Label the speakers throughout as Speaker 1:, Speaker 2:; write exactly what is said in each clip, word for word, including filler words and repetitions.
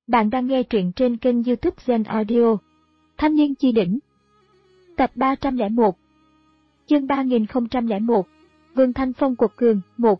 Speaker 1: Bạn đang nghe truyện trên kênh YouTube Zen Audio. Thanh niên chi đỉnh. Tập ba trăm lẻ một. Chương ba nghìn không trăm lẻ một. Vương Thanh Phong quật cường. một.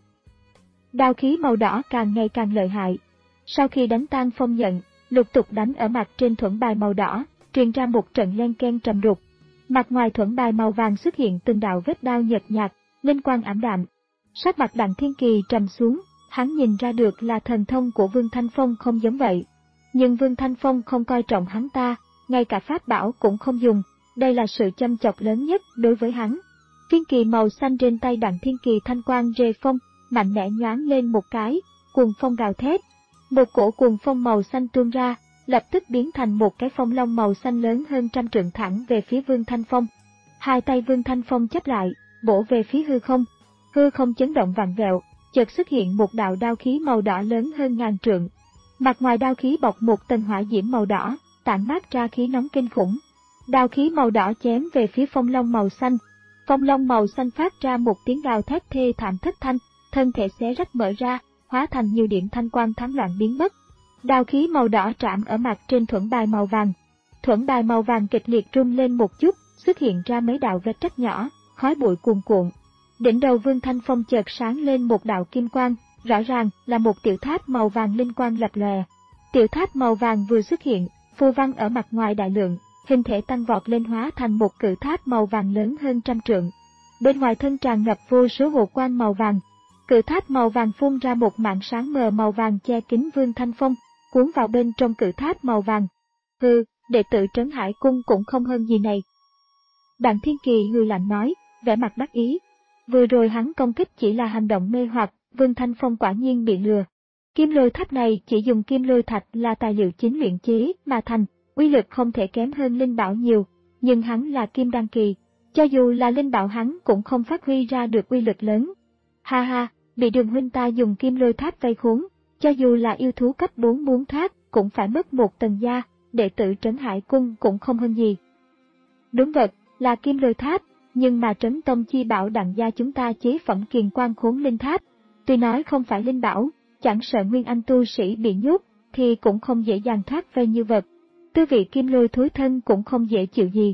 Speaker 1: Đao khí màu đỏ càng ngày càng lợi hại. Sau khi đánh tan phong nhận, lục tục đánh ở mặt trên thuẫn bài màu đỏ, truyền ra một trận len ken trầm đục. Mặt ngoài thuẫn bài màu vàng xuất hiện từng đạo vết đao nhợt nhạt, linh quang ảm đạm. Sắc mặt Đặng Thiên Kỳ trầm xuống, hắn nhìn ra được là thần thông của Vương Thanh Phong không giống vậy. Nhưng Vương Thanh Phong không coi trọng hắn ta, ngay cả pháp bảo cũng không dùng, đây là sự châm chọc lớn nhất đối với hắn. Phiên kỳ màu xanh trên tay Đặng Thiên Kỳ thanh quang rê phong, mạnh mẽ nhoáng lên một cái, cuồng phong gào thét. Một cổ cuồng phong màu xanh tuôn ra, lập tức biến thành một cái phong long màu xanh lớn hơn trăm trượng thẳng về phía Vương Thanh Phong. Hai tay Vương Thanh Phong chắp lại, bổ về phía hư không. Hư không chấn động vặn vẹo, chợt xuất hiện một đạo đao khí màu đỏ lớn hơn ngàn trượng. Mặt ngoài đao khí bọc một tầng hỏa diễm màu đỏ, tản mát ra khí nóng kinh khủng. Đao khí màu đỏ chém về phía phong long màu xanh. Phong long màu xanh phát ra một tiếng gào thét thê thảm thất thanh, thân thể xé rách mở ra, hóa thành nhiều điểm thanh quang thắng loạn biến mất. Đao khí màu đỏ chạm ở mặt trên thuẫn bài màu vàng. Thuẫn bài màu vàng kịch liệt rung lên một chút, xuất hiện ra mấy đạo vết rách nhỏ, khói bụi cuồn cuộn. Đỉnh đầu Vương Thanh Phong chợt sáng lên một đạo kim quang, rõ ràng là một tiểu tháp màu vàng linh quang lập lòe. Tiểu tháp màu vàng vừa xuất hiện, phù văn ở mặt ngoài đại lượng, hình thể tăng vọt lên hóa thành một cự tháp màu vàng lớn hơn trăm trượng. Bên ngoài thân tràn ngập vô số hồ quang màu vàng. Cự tháp màu vàng phun ra một mảng sáng mờ màu vàng che kín Vương Thanh Phong, cuốn vào bên trong cự tháp màu vàng. Hừ, đệ tử Trấn Hải Cung cũng không hơn gì này. Đặng Thiên Kỳ hừ lạnh nói, vẻ mặt đắc ý. Vừa rồi hắn công kích chỉ là hành động mê hoặc, Vương Thanh Phong quả nhiên bị lừa. Kim lôi tháp này chỉ dùng kim lôi thạch là tài liệu chính luyện chế mà thành, uy lực không thể kém hơn linh bảo nhiều, nhưng hắn là kim đan kỳ, cho dù là linh bảo hắn cũng không phát huy ra được uy lực lớn. Ha ha, bị Đường huynh ta dùng kim lôi tháp vây khốn, cho dù là yêu thú cấp bốn muốn thoát cũng phải mất một tầng da, đệ tử Trấn Hải Cung cũng không hơn gì. Đúng vậy, là kim lôi tháp, nhưng mà Trấn Tông chi bảo Đặng gia chúng ta chế phẩm kiền quan khốn linh tháp. Tuy nói không phải linh bảo, chẳng sợ nguyên anh tu sĩ bị nhốt, thì cũng không dễ dàng thoát vây như vật. Tư vị kim lôi thối thân cũng không dễ chịu gì.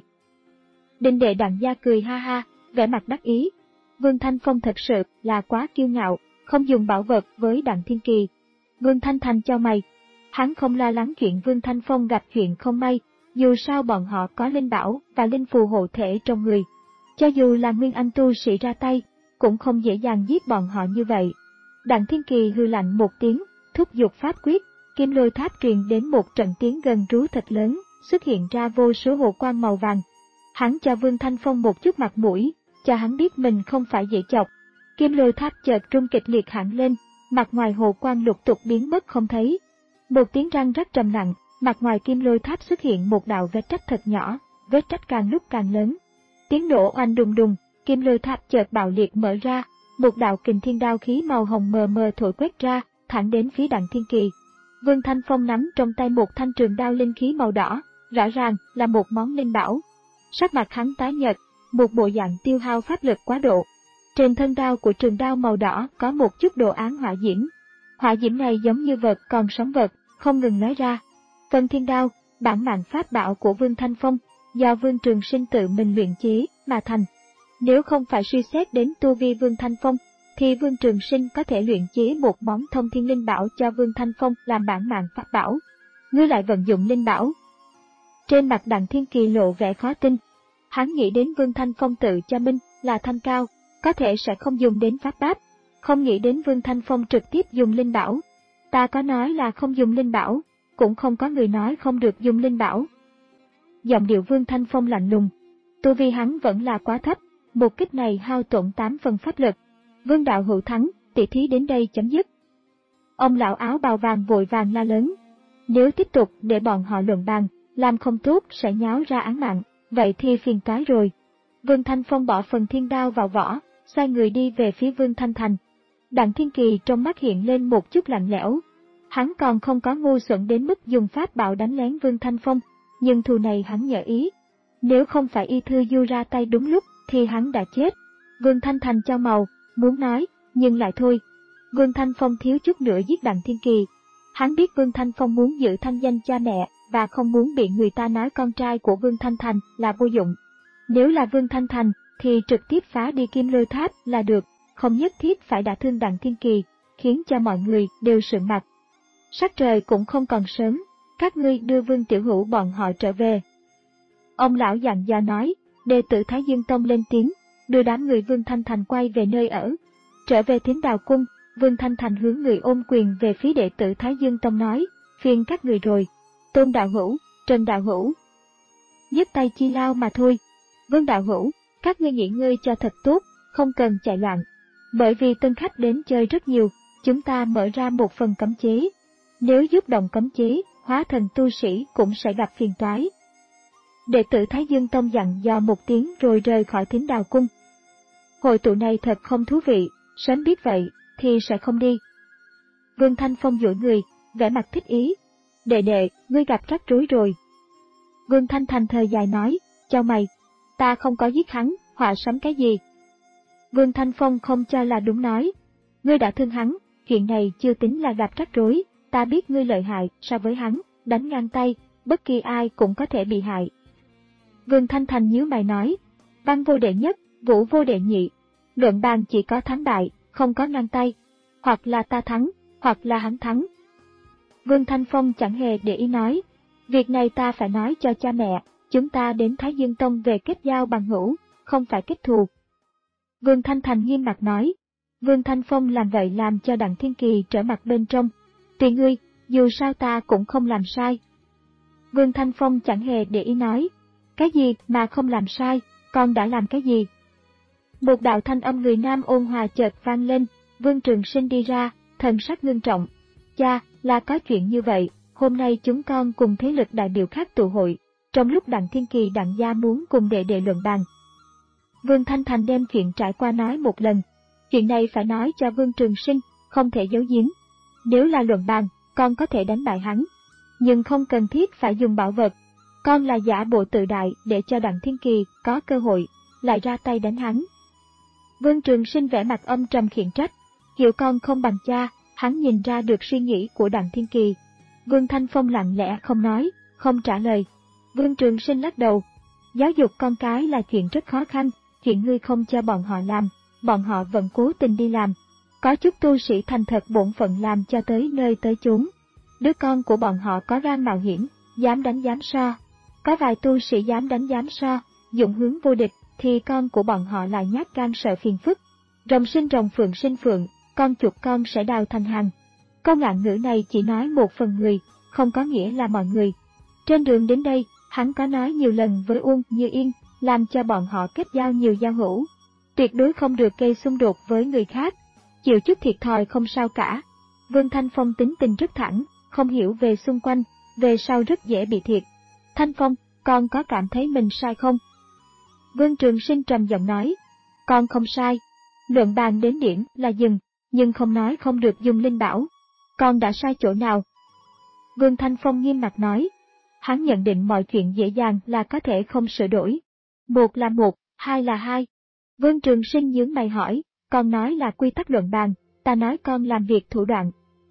Speaker 1: Đinh đệ Đặng gia cười ha ha, vẻ mặt đắc ý. Vương Thanh Phong thật sự là quá kiêu ngạo, không dùng bảo vật với Đặng Thiên Kỳ. Vương Thanh Thành cho mày. Hắn không lo lắng chuyện Vương Thanh Phong gặp chuyện không may, dù sao bọn họ có linh bảo và linh phù hộ thể trong người. Cho dù là nguyên anh tu sĩ ra tay, cũng không dễ dàng giết bọn họ như vậy. Đặng Thiên Kỳ hư lạnh một tiếng, thúc giục pháp quyết, kim lôi tháp truyền đến một trận tiếng gầm rú thật lớn, xuất hiện ra vô số hồ quang màu vàng. Hắn cho Vương Thanh Phong một chút mặt mũi, cho hắn biết mình không phải dễ chọc. Kim lôi tháp chợt rung kịch liệt hẳn lên, mặt ngoài hồ quang lục tục biến mất không thấy. Một tiếng răng rắc trầm nặng, mặt ngoài kim lôi tháp xuất hiện một đạo vết rách thật nhỏ, vết rách càng lúc càng lớn. Tiếng nổ oanh đùng đùng, kim lôi tháp chợt bạo liệt mở ra, một đạo kình thiên đao khí màu hồng mờ mờ thổi quét ra, thẳng đến phía Đặng Thiên Kỳ. Vương Thanh Phong nắm trong tay một thanh trường đao linh khí màu đỏ, rõ ràng là một món linh bảo. Sắc mặt hắn tái nhợt, một bộ dạng tiêu hao pháp lực quá độ. Trên thân đao của trường đao màu đỏ có một chút đồ án hỏa diễm. Hỏa diễm này giống như vật còn sống vật, không ngừng nói ra. Vân Thiên Đao, bản mạng pháp bảo của Vương Thanh Phong, do Vương Trường Sinh tự mình luyện chế mà thành. Nếu không phải suy xét đến tu vi Vương Thanh Phong, thì Vương Trường Sinh có thể luyện chế một món thông thiên linh bảo cho Vương Thanh Phong làm bản mạng pháp bảo. Ngươi lại vận dụng linh bảo. Trên mặt Đặng Thiên Kỳ lộ vẻ khó tin. Hắn nghĩ đến Vương Thanh Phong tự cho mình là thanh cao, có thể sẽ không dùng đến pháp bát, không nghĩ đến Vương Thanh Phong trực tiếp dùng linh bảo. Ta có nói là không dùng linh bảo, cũng không có người nói không được dùng linh bảo. Giọng điệu Vương Thanh Phong lạnh lùng, tu vi hắn vẫn là quá thấp, một kích này hao tổn tám phần pháp lực. Vương đạo hữu thắng, tỷ thí đến đây chấm dứt. Ông lão áo bào vàng vội vàng la lớn. Nếu tiếp tục để bọn họ luận bàn, làm không tốt sẽ nháo ra án mạng, vậy thì phiền toái rồi. Vương Thanh Phong bỏ phần thiên đao vào vỏ, xoay người đi về phía Vương Thanh Thành. Đặng Thiên Kỳ trong mắt hiện lên một chút lạnh lẽo. Hắn còn không có ngu xuẩn đến mức dùng pháp bảo đánh lén Vương Thanh Phong, nhưng thù này hắn nhớ ý. Nếu không phải y thư du ra tay đúng lúc, thì hắn đã chết. Vương Thanh Thành cho màu, muốn nói, nhưng lại thôi. Vương Thanh Phong thiếu chút nữa giết Đặng Thiên Kỳ. Hắn biết Vương Thanh Phong muốn giữ thanh danh cha mẹ và không muốn bị người ta nói con trai của Vương Thanh Thành là vô dụng. Nếu là Vương Thanh Thành thì trực tiếp phá đi Kim Lôi Tháp là được, không nhất thiết phải đả thương Đặng Thiên Kỳ, khiến cho mọi người đều sượng mặt. Sắc trời cũng không còn sớm, các ngươi đưa Vương Tiểu Hữu bọn họ trở về. Ông lão dặn dò nói, đệ tử Thái Dương Tông lên tiếng, đưa đám người Vương Thanh Thành quay về nơi ở. Trở về Thính Đào Cung, Vương Thanh Thành hướng người ôm quyền về phía đệ tử Thái Dương Tông nói, phiền các người rồi, Tôn Đạo Hữu, Trần Đạo Hữu. Nhấc tay chi lao mà thôi. Vương Đạo Hữu, các ngươi nghỉ ngơi cho thật tốt, không cần chạy loạn. Bởi vì tân khách đến chơi rất nhiều, chúng ta mở ra một phần cấm chế. Nếu giúp động cấm chế, hóa thần tu sĩ cũng sẽ gặp phiền toái. Đệ tử Thái Dương Tông dặn dò một tiếng rồi rời khỏi Thính Đào Cung. Hội tụ này thật không thú vị, sớm biết vậy thì sẽ không đi. Vương Thanh Phong duỗi người, vẻ mặt thích ý. Đệ đệ, ngươi gặp rắc rối rồi. Vương Thanh Thành thở dài nói, chào mày, ta không có giết hắn, họa sắm cái gì. Vương Thanh Phong không cho là đúng nói, ngươi đã thương hắn, chuyện này chưa tính là gặp rắc rối, ta biết ngươi lợi hại so với hắn, đánh ngang tay, bất kỳ ai cũng có thể bị hại. Vương Thanh Thành nhíu mày nói, văn vô đệ nhất, vũ vô đệ nhị, luận bàn chỉ có thắng bại, không có ngang tay, hoặc là ta thắng, hoặc là hắn thắng. Vương Thanh Phong chẳng hề để ý nói, việc này ta phải nói cho cha mẹ, chúng ta đến Thái Dương Tông về kết giao bằng hữu, không phải kết thù. Vương Thanh Thành nghiêm mặt nói, Vương Thanh Phong làm vậy làm cho Đặng Thiên Kỳ trở mặt bên trong, tùy ngươi, dù sao ta cũng không làm sai. Vương Thanh Phong chẳng hề để ý nói, cái gì mà không làm sai, con đã làm cái gì? Một đạo thanh âm người nam ôn hòa chợt vang lên, Vương Trường Sinh đi ra, thần sắc ngưng trọng. Cha, là có chuyện như vậy, hôm nay chúng con cùng thế lực đại biểu khác tụ hội, trong lúc Đặng Thiên Kỳ Đặng gia muốn cùng đệ đệ luận bàn. Vương Thanh Thành đem chuyện trải qua nói một lần, chuyện này phải nói cho Vương Trường Sinh, không thể giấu giếm. Nếu là luận bàn, con có thể đánh bại hắn, nhưng không cần thiết phải dùng bảo vật. Con là giả bộ tự đại để cho Đặng Thiên Kỳ có cơ hội, lại ra tay đánh hắn. Vương Trường Sinh vẻ mặt âm trầm khiển trách, hiểu con không bằng cha, hắn nhìn ra được suy nghĩ của Đặng Thiên Kỳ. Vương Thanh Phong lặng lẽ không nói, không trả lời. Vương Trường Sinh lắc đầu, giáo dục con cái là chuyện rất khó khăn, chuyện ngươi không cho bọn họ làm, bọn họ vẫn cố tình đi làm. Có chút tu sĩ thành thật bổn phận làm cho tới nơi tới chốn. Đứa con của bọn họ có gan mạo hiểm, dám đánh dám so. Có vài tu sĩ dám đánh dám so, dụng hướng vô địch, thì con của bọn họ lại nhát gan sợ phiền phức. Rồng sinh rồng, phượng sinh phượng, con chuột con sẽ đào thành hàng. Câu ngạn ngữ này chỉ nói một phần người, không có nghĩa là mọi người. Trên đường đến đây, hắn có nói nhiều lần với Uông Như Yên, làm cho bọn họ kết giao nhiều giao hữu. Tuyệt đối không được gây xung đột với người khác, chịu chút thiệt thòi không sao cả. Vương Thanh Phong tính tình rất thẳng, không hiểu về xung quanh, về sau rất dễ bị thiệt. Thanh Phong, con có cảm thấy mình sai không? Vương Trường Sinh trầm giọng nói, con không sai. Luận bàn đến điểm là dừng, nhưng không nói không được dùng linh bảo. Con đã sai chỗ nào? Vương Thanh Phong nghiêm mặt nói, hắn nhận định mọi chuyện dễ dàng là có thể không sửa đổi. Một là một, hai là hai. Vương Trường Sinh nhướng mày hỏi, con nói là quy tắc luận bàn, ta nói con làm việc thủ đoạn.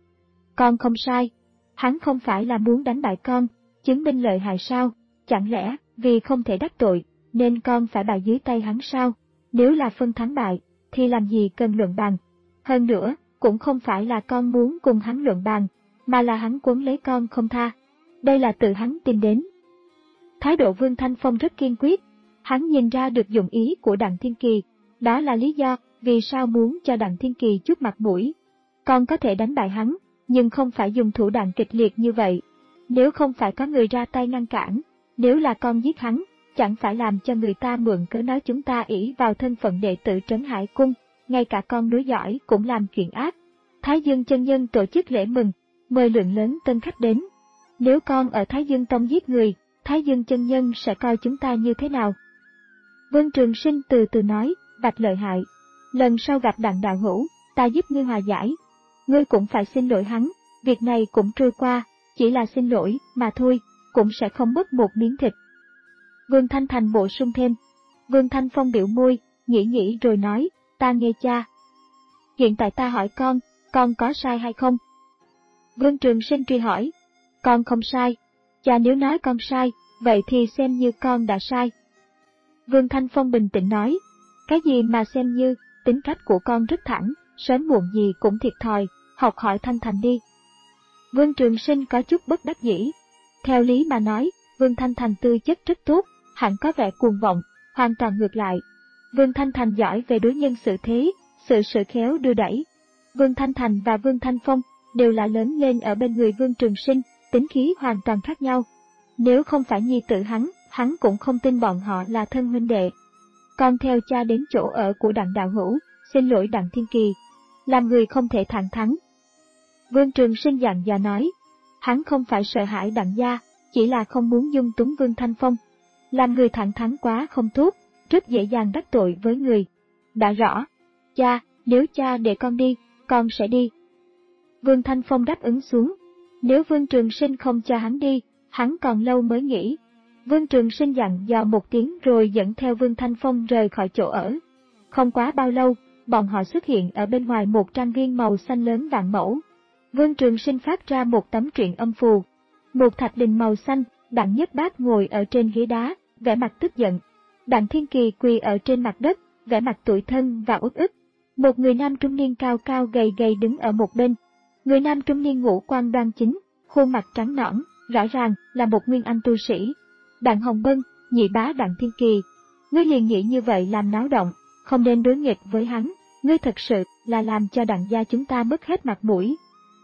Speaker 1: Con không sai. Hắn không phải là muốn đánh bại con, chứng minh lợi hại sao? Chẳng lẽ vì không thể đắc tội, nên con phải bại dưới tay hắn sao? Nếu là phân thắng bại, thì làm gì cần luận bàn? Hơn nữa, cũng không phải là con muốn cùng hắn luận bàn, mà là hắn quấn lấy con không tha. Đây là tự hắn tìm đến. Thái độ Vương Thanh Phong rất kiên quyết, hắn nhìn ra được dụng ý của Đặng Thiên Kỳ, đó là lý do vì sao muốn cho Đặng Thiên Kỳ chút mặt mũi. Con có thể đánh bại hắn, nhưng không phải dùng thủ đoạn kịch liệt như vậy. Nếu không phải có người ra tay ngăn cản, nếu là con giết hắn, chẳng phải làm cho người ta mượn cớ nói chúng ta ỷ vào thân phận đệ tử Trấn Hải Cung, ngay cả con núi giỏi cũng làm chuyện ác. Thái Dương chân nhân tổ chức lễ mừng, mời lượng lớn tân khách đến. Nếu con ở Thái Dương Tông giết người, Thái Dương chân nhân sẽ coi chúng ta như thế nào? Vương Trường Sinh từ từ nói, Bạch lợi hại. Lần sau gặp Đặng đạo hữu, ta giúp ngươi hòa giải. Ngươi cũng phải xin lỗi hắn, việc này cũng trôi qua, chỉ là xin lỗi mà thôi, cũng sẽ không mất một miếng thịt. Vương Thanh Thành bổ sung thêm. Vương Thanh Phong biểu môi, nghĩ nghĩ rồi nói, ta nghe cha. Hiện tại ta hỏi con, con có sai hay không? Vương Trường Sinh truy hỏi. Con không sai. Cha nếu nói con sai, vậy thì xem như con đã sai. Vương Thanh Phong bình tĩnh nói. Cái gì mà xem như, tính cách của con rất thẳng, sớm muộn gì cũng thiệt thòi, học hỏi Thanh Thành đi. Vương Trường Sinh có chút bất đắc dĩ. Theo lý mà nói, Vương Thanh Thành tư chất rất tốt, hẳn có vẻ cuồng vọng, hoàn toàn ngược lại. Vương Thanh Thành giỏi về đối nhân xử thế, sự sự khéo đưa đẩy. Vương Thanh Thành và Vương Thanh Phong đều là lớn lên ở bên người Vương Trường Sinh, tính khí hoàn toàn khác nhau. Nếu không phải nhi tử hắn, hắn cũng không tin bọn họ là thân huynh đệ. Con theo cha đến chỗ ở của Đặng đạo hữu, xin lỗi Đặng Thiên Kỳ. Làm người không thể thẳng thắn. Vương Trường Sinh dặn dò nói. Hắn không phải sợ hãi Đặng gia, chỉ là không muốn dung túng Vương Thanh Phong. Làm người thẳng thắn quá không tốt, rất dễ dàng đắc tội với người. Đã rõ. Cha, nếu cha để con đi, con sẽ đi. Vương Thanh Phong đáp ứng xuống. Nếu Vương Trường Sinh không cho hắn đi, hắn còn lâu mới nghỉ. Vương Trường Sinh dặn dò một tiếng rồi dẫn theo Vương Thanh Phong rời khỏi chỗ ở. Không quá bao lâu, bọn họ xuất hiện ở bên ngoài một trang viên màu xanh lớn vạn mẫu. Vương Trường Sinh phát ra một tấm truyện âm phù. Một thạch đình màu xanh, Đặng Nhất Bác ngồi ở trên ghế đá, vẻ mặt tức giận. Đặng Thiên Kỳ quỳ ở trên mặt đất, vẻ mặt tủi thân và uất ức. Một người nam trung niên cao cao gầy gầy đứng ở một bên. Người nam trung niên ngũ quan đoan chính, khuôn mặt trắng nõn, rõ ràng là một nguyên anh tu sĩ. Đặng Hồng Bân, nhị bá Đặng Thiên Kỳ. Ngươi liền nghĩ như vậy làm náo động, không nên đối nghịch với hắn, ngươi thật sự là làm cho Đặng gia chúng ta mất hết mặt mũi.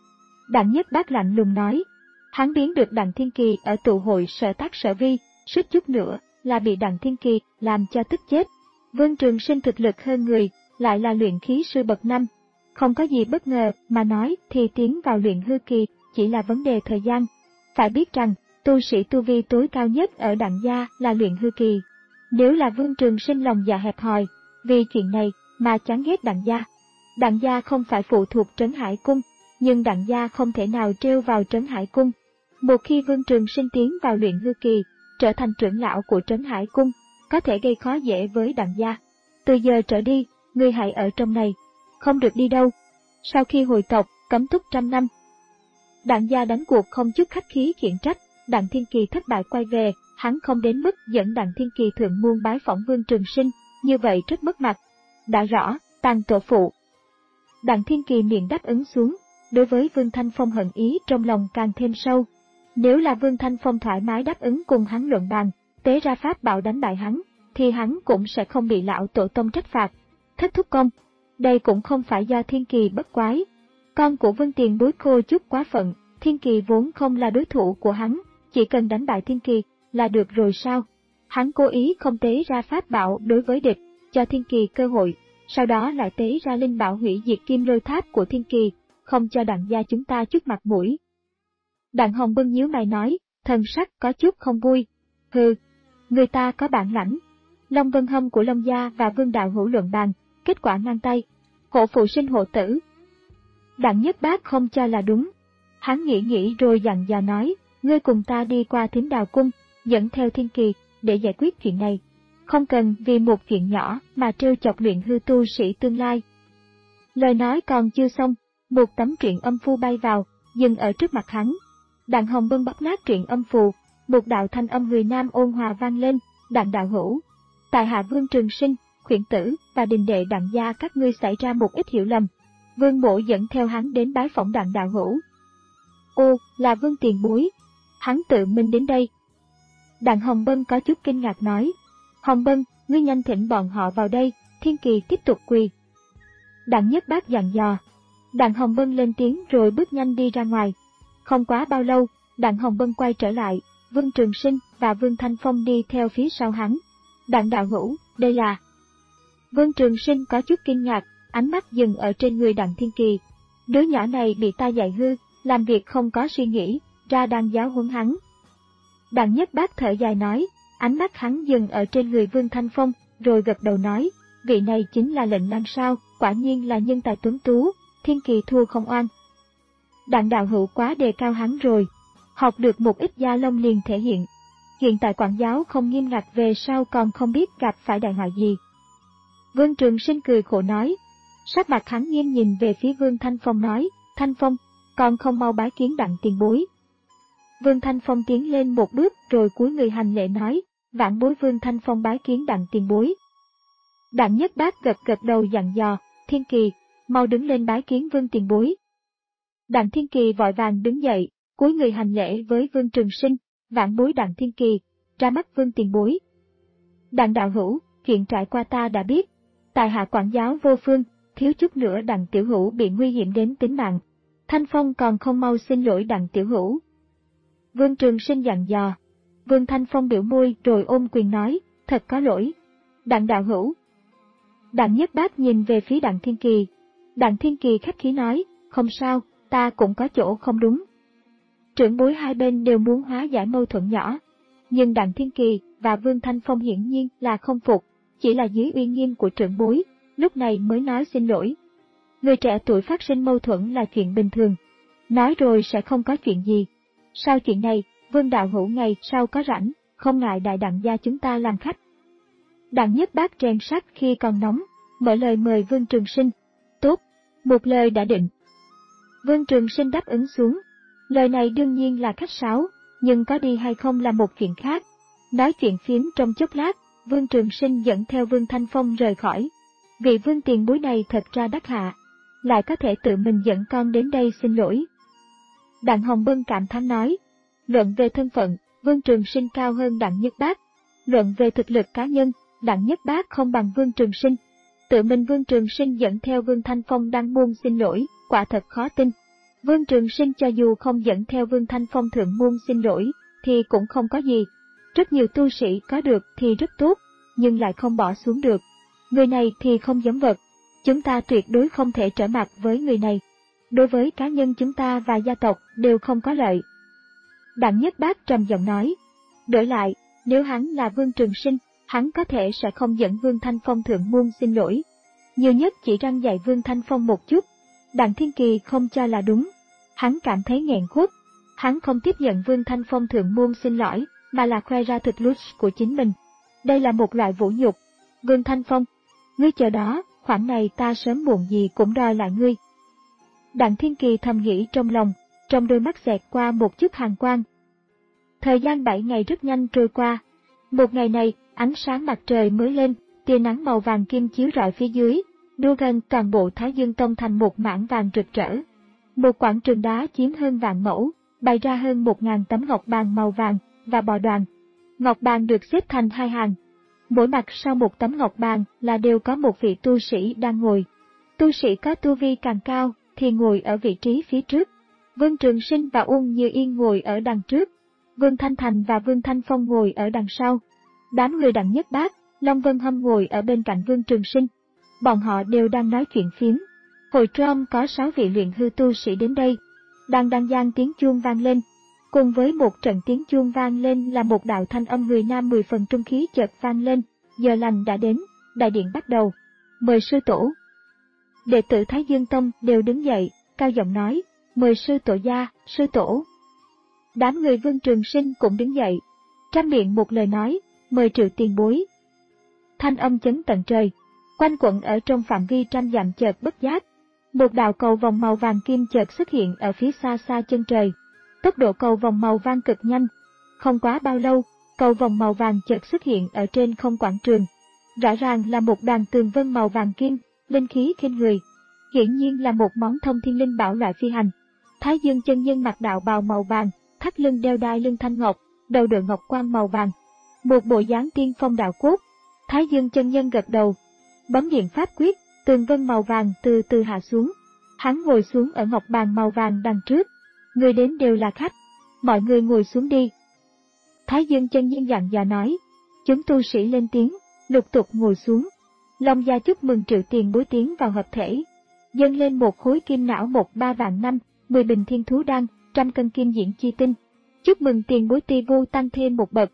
Speaker 1: Đặng Nhất Bác lạnh lùng nói. Hắn biến được Đặng Thiên Kỳ ở tụ hội Sở Tác Sở Vi, suýt chút nữa là bị Đặng Thiên Kỳ làm cho tức chết. Vương Trường Sinh thực lực hơn người, lại là luyện khí sư bậc năm. Không có gì bất ngờ mà nói thì tiến vào luyện hư kỳ chỉ là vấn đề thời gian. Phải biết rằng, tu sĩ tu vi tối cao nhất ở Đặng gia là luyện hư kỳ. Nếu là Vương Trường Sinh lòng dạ hẹp hòi, vì chuyện này mà chán ghét Đặng gia. Đặng gia không phải phụ thuộc Trấn Hải Cung, nhưng Đặng gia không thể nào trêu vào Trấn Hải Cung. Một khi Vương Trường Sinh tiến vào luyện hư kỳ, trở thành trưởng lão của Trấn Hải Cung, có thể gây khó dễ với Đặng gia. Từ giờ trở đi, ngươi hãy ở trong này, không được đi đâu. Sau khi hồi tộc, cấm túc trăm năm. Đặng gia đánh cuộc không chút khách khí khiển trách, Đặng Thiên Kỳ thất bại quay về, hắn không đến mức dẫn Đặng Thiên Kỳ thượng môn bái phỏng Vương Trường Sinh, như vậy rất mất mặt. Đã rõ, tàn tổ phụ. Đặng Thiên Kỳ miệng đáp ứng xuống, đối với Vương Thanh Phong hận ý trong lòng càng thêm sâu. Nếu là Vương Thanh Phong thoải mái đáp ứng cùng hắn luận bàn, tế ra pháp bảo đánh bại hắn, thì hắn cũng sẽ không bị lão tổ tông trách phạt. Thất thúc công, đây cũng không phải do Thiên Kỳ bất quái. Con của Vương Tiền Bối khô chút quá phận, Thiên Kỳ vốn không là đối thủ của hắn, chỉ cần đánh bại Thiên Kỳ là được rồi sao? Hắn cố ý không tế ra pháp bảo đối với địch, cho Thiên Kỳ cơ hội, sau đó lại tế ra linh bảo hủy diệt kim lôi tháp của Thiên Kỳ, không cho Đặng gia chúng ta chút mặt mũi. Đặng Hồng Bân nhíu mày nói, thần sắc có chút không vui. Hừ, người ta có bản lãnh. Long Vân Hâm của Long gia và Vương đạo hữu luận bàn, kết quả ngang tay. Hộ phụ sinh hộ tử. Đặng Nhất Bác không cho là đúng. Hắn nghĩ nghĩ rồi dặn dò nói, ngươi cùng ta đi qua Thính Đào Cung, dẫn theo Thiên Kỳ, để giải quyết chuyện này. Không cần vì một chuyện nhỏ mà trêu chọc luyện hư tu sĩ tương lai. Lời nói còn chưa xong, một tấm truyện âm phù bay vào, dừng ở trước mặt hắn. Đặng Hồng Bân bóc nát truyện âm phù, một đạo thanh âm người nam ôn hòa vang lên, Đặng đạo hữu. Tại hạ Vương Trường Sinh, Khuyển Tử và đình đệ Đặng gia các ngươi xảy ra một ít hiểu lầm. Vương mộ dẫn theo hắn đến bái phỏng Đặng đạo hữu. Ô, là Vương tiền bối. Hắn tự mình đến đây. Đặng Hồng Bân có chút kinh ngạc nói. Hồng Bân, ngươi nhanh thỉnh bọn họ vào đây, Thiên Kỳ tiếp tục quỳ. Đặng Nhất Bác dặn dò. Đặng Hồng Bân lên tiếng rồi bước nhanh đi ra ngoài. Không quá bao lâu, Đặng Hồng Bân quay trở lại, Vương Trường Sinh và Vương Thanh Phong đi theo phía sau hắn. Đặng đạo hữu, đây là... Vương Trường Sinh có chút kinh ngạc, ánh mắt dừng ở trên người Đặng Thiên Kỳ. Đứa nhỏ này bị ta dạy hư, làm việc không có suy nghĩ, ra đang giáo huấn hắn. Đặng Nhất Bác thở dài nói, ánh mắt hắn dừng ở trên người Vương Thanh Phong, rồi gật đầu nói, vị này chính là lệnh lang sao, quả nhiên là nhân tài tuấn tú, Thiên Kỳ thua không oan. Đặng đạo hữu quá đề cao hắn rồi, học được một ít gia lông liền thể hiện. Hiện tại quản giáo không nghiêm ngặt về sau còn không biết gặp phải đại họa gì. Vương Trường Sinh cười khổ nói, sắc mặt hắn nghiêm nhìn về phía Vương Thanh Phong nói, Thanh Phong, còn không mau bái kiến Đặng tiền bối. Vương Thanh Phong tiến lên một bước rồi cúi người hành lễ nói, vãn bối Vương Thanh Phong bái kiến Đặng tiền bối. Đặng Nhất Bác gật gật đầu dặn dò, Thiên Kỳ, mau đứng lên bái kiến Vương tiền bối. Đặng Thiên Kỳ vội vàng đứng dậy, cúi người hành lễ với Vương Trường Sinh, vãn bối Đặng Thiên Kỳ, ra mắt Vương tiền bối. Đặng đạo hữu, chuyện trải qua ta đã biết, tại hạ quản giáo vô phương, thiếu chút nữa Đặng tiểu hữu bị nguy hiểm đến tính mạng. Thanh Phong còn không mau xin lỗi Đặng tiểu hữu. Vương Trường Sinh dặn dò. Vương Thanh Phong biểu môi rồi ôm quyền nói, thật có lỗi. Đặng đạo hữu. Đặng Nhất Bác nhìn về phía Đặng Thiên Kỳ. Đặng Thiên Kỳ khách khí nói, không sao, ta cũng có chỗ không đúng. Trưởng bối hai bên đều muốn hóa giải mâu thuẫn nhỏ. Nhưng Đặng Thiên Kỳ và Vương Thanh Phong hiển nhiên là không phục, chỉ là dưới uy nghiêm của trưởng bối, lúc này mới nói xin lỗi. Người trẻ tuổi phát sinh mâu thuẫn là chuyện bình thường. Nói rồi sẽ không có chuyện gì. Sau chuyện này, Vương đạo hữu ngày sau có rảnh, không ngại đại đặng gia chúng ta làm khách. Đặng Nhất Bác rèn sắt khi còn nóng, mở lời mời Vương Trường Sinh. Tốt, một lời đã định. Vương Trường Sinh đáp ứng xuống. Lời này đương nhiên là khách sáo, nhưng có đi hay không là một chuyện khác. Nói chuyện phiếm trong chốc lát, Vương Trường Sinh dẫn theo Vương Thanh Phong rời khỏi. Vị Vương tiền bối này thật ra đắc hạ, lại có thể tự mình dẫn con đến đây xin lỗi. Đặng Hồng Bân cảm thán nói, luận về thân phận, Vương Trường Sinh cao hơn Đặng Nhất Bác. Luận về thực lực cá nhân, Đặng Nhất Bác không bằng Vương Trường Sinh. Tự mình Vương Trường Sinh dẫn theo Vương Thanh Phong đang muôn xin lỗi, quả thật khó tin. Vương Trường Sinh cho dù không dẫn theo Vương Thanh Phong thượng muôn xin lỗi, thì cũng không có gì. Rất nhiều tu sĩ có được thì rất tốt, nhưng lại không bỏ xuống được. Người này thì không giống vật. Chúng ta tuyệt đối không thể trở mặt với người này. Đối với cá nhân chúng ta và gia tộc đều không có lợi. Đặng Nhất Bác trầm giọng nói. Đổi lại, nếu hắn là Vương Trường Sinh, hắn có thể sẽ không dẫn Vương Thanh Phong thượng muôn xin lỗi. Nhiều nhất chỉ răn dạy Vương Thanh Phong một chút. Đặng Thiên Kỳ không cho là đúng. Hắn cảm thấy nghẹn khuất. Hắn không tiếp nhận Vương Thanh Phong thượng muôn xin lỗi, mà là khoe ra thực lực của chính mình. Đây là một loại vũ nhục. Vương Thanh Phong, ngươi chờ đó, khoản này ta sớm muộn gì cũng đòi lại ngươi. Đặng Thiên Kỳ thầm nghĩ trong lòng, trong đôi mắt xẹt qua một chút hàn quang. Thời gian bảy ngày rất nhanh trôi qua. Một ngày này, ánh sáng mặt trời mới lên, tia nắng màu vàng kim chiếu rọi phía dưới, đua gần toàn bộ Thái Dương Tông thành một mảng vàng rực rỡ. Một quảng trường đá chiếm hơn vạn mẫu, bày ra hơn một ngàn tấm ngọc bàn màu vàng và bò đoàn. Ngọc bàn được xếp thành hai hàng. Mỗi mặt sau một tấm ngọc bàn là đều có một vị tu sĩ đang ngồi. Tu sĩ có tu vi càng cao thì ngồi ở vị trí phía trước. Vương Trường Sinh và Uông Như Yên ngồi ở đằng trước. Vương Thanh Thành và Vương Thanh Phong ngồi ở đằng sau. Đám người Đặng Nhất Bác, Long Vân Hâm ngồi ở bên cạnh Vương Trường Sinh. Bọn họ đều đang nói chuyện phiếm. Hội trong có sáu vị luyện hư tu sĩ đến đây. Đang đang gian tiếng chuông vang lên. Cùng với một trận tiếng chuông vang lên là một đạo thanh âm người nam mười phần trung khí chợt vang lên. Giờ lành đã đến, đại điện bắt đầu. Mời sư tổ. Đệ tử Thái Dương Tông đều đứng dậy, cao giọng nói, mời sư tổ gia, sư tổ. Đám người Vương Trường Sinh cũng đứng dậy, trăm miệng một lời nói, mời Triệu tiền bối. Thanh âm chấn tận trời, quanh quẩn ở trong phạm vi trăm dặm chợt bất giác. Một đạo cầu vòng màu vàng kim chợt xuất hiện ở phía xa xa chân trời. Tốc độ cầu vòng màu vàng cực nhanh. Không quá bao lâu, cầu vòng màu vàng chợt xuất hiện ở trên không quảng trường. Rõ ràng là một đoàn tường vân màu vàng kim, linh khí kinh người. Hiển nhiên là một món thông thiên linh bảo loại phi hành. Thái Dương chân nhân mặc đạo bào màu vàng, thắt lưng đeo đai lưng thanh ngọc, đầu đội ngọc quan màu vàng. Một bộ dáng tiên phong đạo cốt. Thái Dương chân nhân gật đầu, bấm điện pháp quyết, tường vân màu vàng từ từ hạ xuống. Hắn ngồi xuống ở ngọc bàn màu vàng đằng trước. Người đến đều là khách, mọi người ngồi xuống đi. Thái Dương chân nhân dặn dò nói, chúng tu sĩ lên tiếng, lục tục ngồi xuống. Long gia chúc mừng Triệu tiền bối tiến vào hợp thể, dâng lên một khối kim não một ba vạn năm, mười bình thiên thú đan, trăm cân kim diễn chi tinh. Chúc mừng tiền bối ti vu tăng thêm một bậc.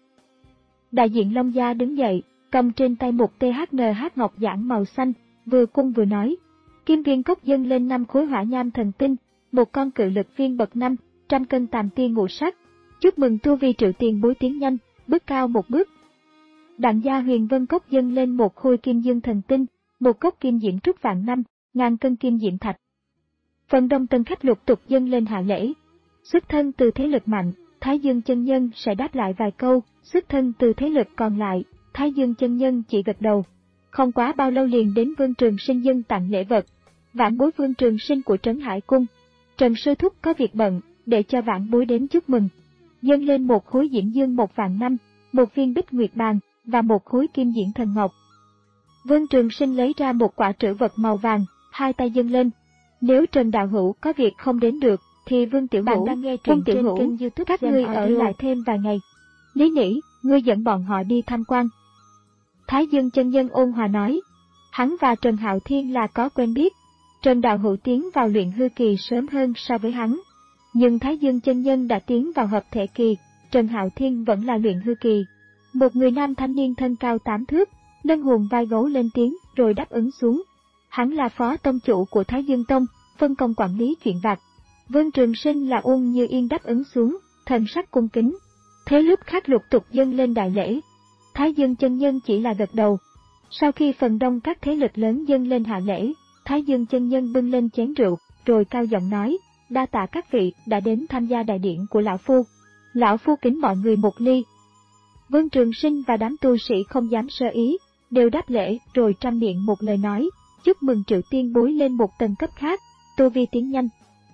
Speaker 1: Đại diện Long gia đứng dậy, cầm trên tay một tê hát en hát ngọc giản màu xanh, vừa cung vừa nói. Kim viên cốc dâng lên năm khối hỏa nham thần tinh, một con cự lực viên bậc năm, trăm cân tàm tiên ngũ sắc. Chúc mừng tu vi Triệu tiền bối tiến nhanh, bước cao một bước. Đặng gia Huyền Vân cốc dâng lên một khối kim dương thần tinh, một cốc kim diễm trúc vạn năm, ngàn cân kim diễm thạch. Phần đông tân khách lục tục dâng lên hạ lễ. Xuất thân từ thế lực mạnh, Thái Dương chân nhân sẽ đáp lại vài câu, xuất thân từ thế lực còn lại, Thái Dương chân nhân chỉ gật đầu. Không quá bao lâu liền đến Vương Trường Sinh dâng tặng lễ vật. Vãn bối Vương Trường Sinh của Trấn Hải Cung. Trần sư thúc có việc bận, để cho vãn bối đến chúc mừng. Dâng lên một khối diễm dương một vạn năm, một viên bích nguyệt bàn, và một khối kim diễn thần ngọc. Vương Trường Sinh lấy ra một quả trữ vật màu vàng, hai tay dâng lên. Nếu Trần đạo hữu có việc không đến được, thì Vương Tiểu Hữu, đang nghe truyện trên kênh YouTube các ngươi ở lại thêm vài ngày. Lý nỉ, ngươi dẫn bọn họ đi tham quan. Thái Dương chân nhân ôn hòa nói. Hắn và Trần Hạo Thiên là có quen biết. Trần đạo hữu tiến vào luyện hư kỳ sớm hơn so với hắn. Nhưng Thái Dương chân nhân đã tiến vào hợp thể kỳ, Trần Hạo Thiên vẫn là luyện hư kỳ. Một người nam thanh niên thân cao tám thước, nâng hùn vai gấu lên tiếng rồi đáp ứng xuống. Hắn là phó tông chủ của Thái Dương Tông, phân công quản lý chuyện vặt. Vương Trường Sinh là ung như yên đáp ứng xuống, thần sắc cung kính. Thế lúc khác lục tục dâng lên đại lễ. Thái Dương chân nhân chỉ là gật đầu. Sau khi phần đông các thế lực lớn dâng lên hạ lễ, Thái Dương chân nhân bưng lên chén rượu, rồi cao giọng nói, đa tạ các vị đã đến tham gia đại điển của lão phu. Lão phu kính mọi người một ly. Vương Trường Sinh và đám tu sĩ không dám sơ ý, đều đáp lễ rồi trăm miệng một lời nói, chúc mừng Triệu tiên bối lên một tầng cấp khác, tu vi tiến nhanh.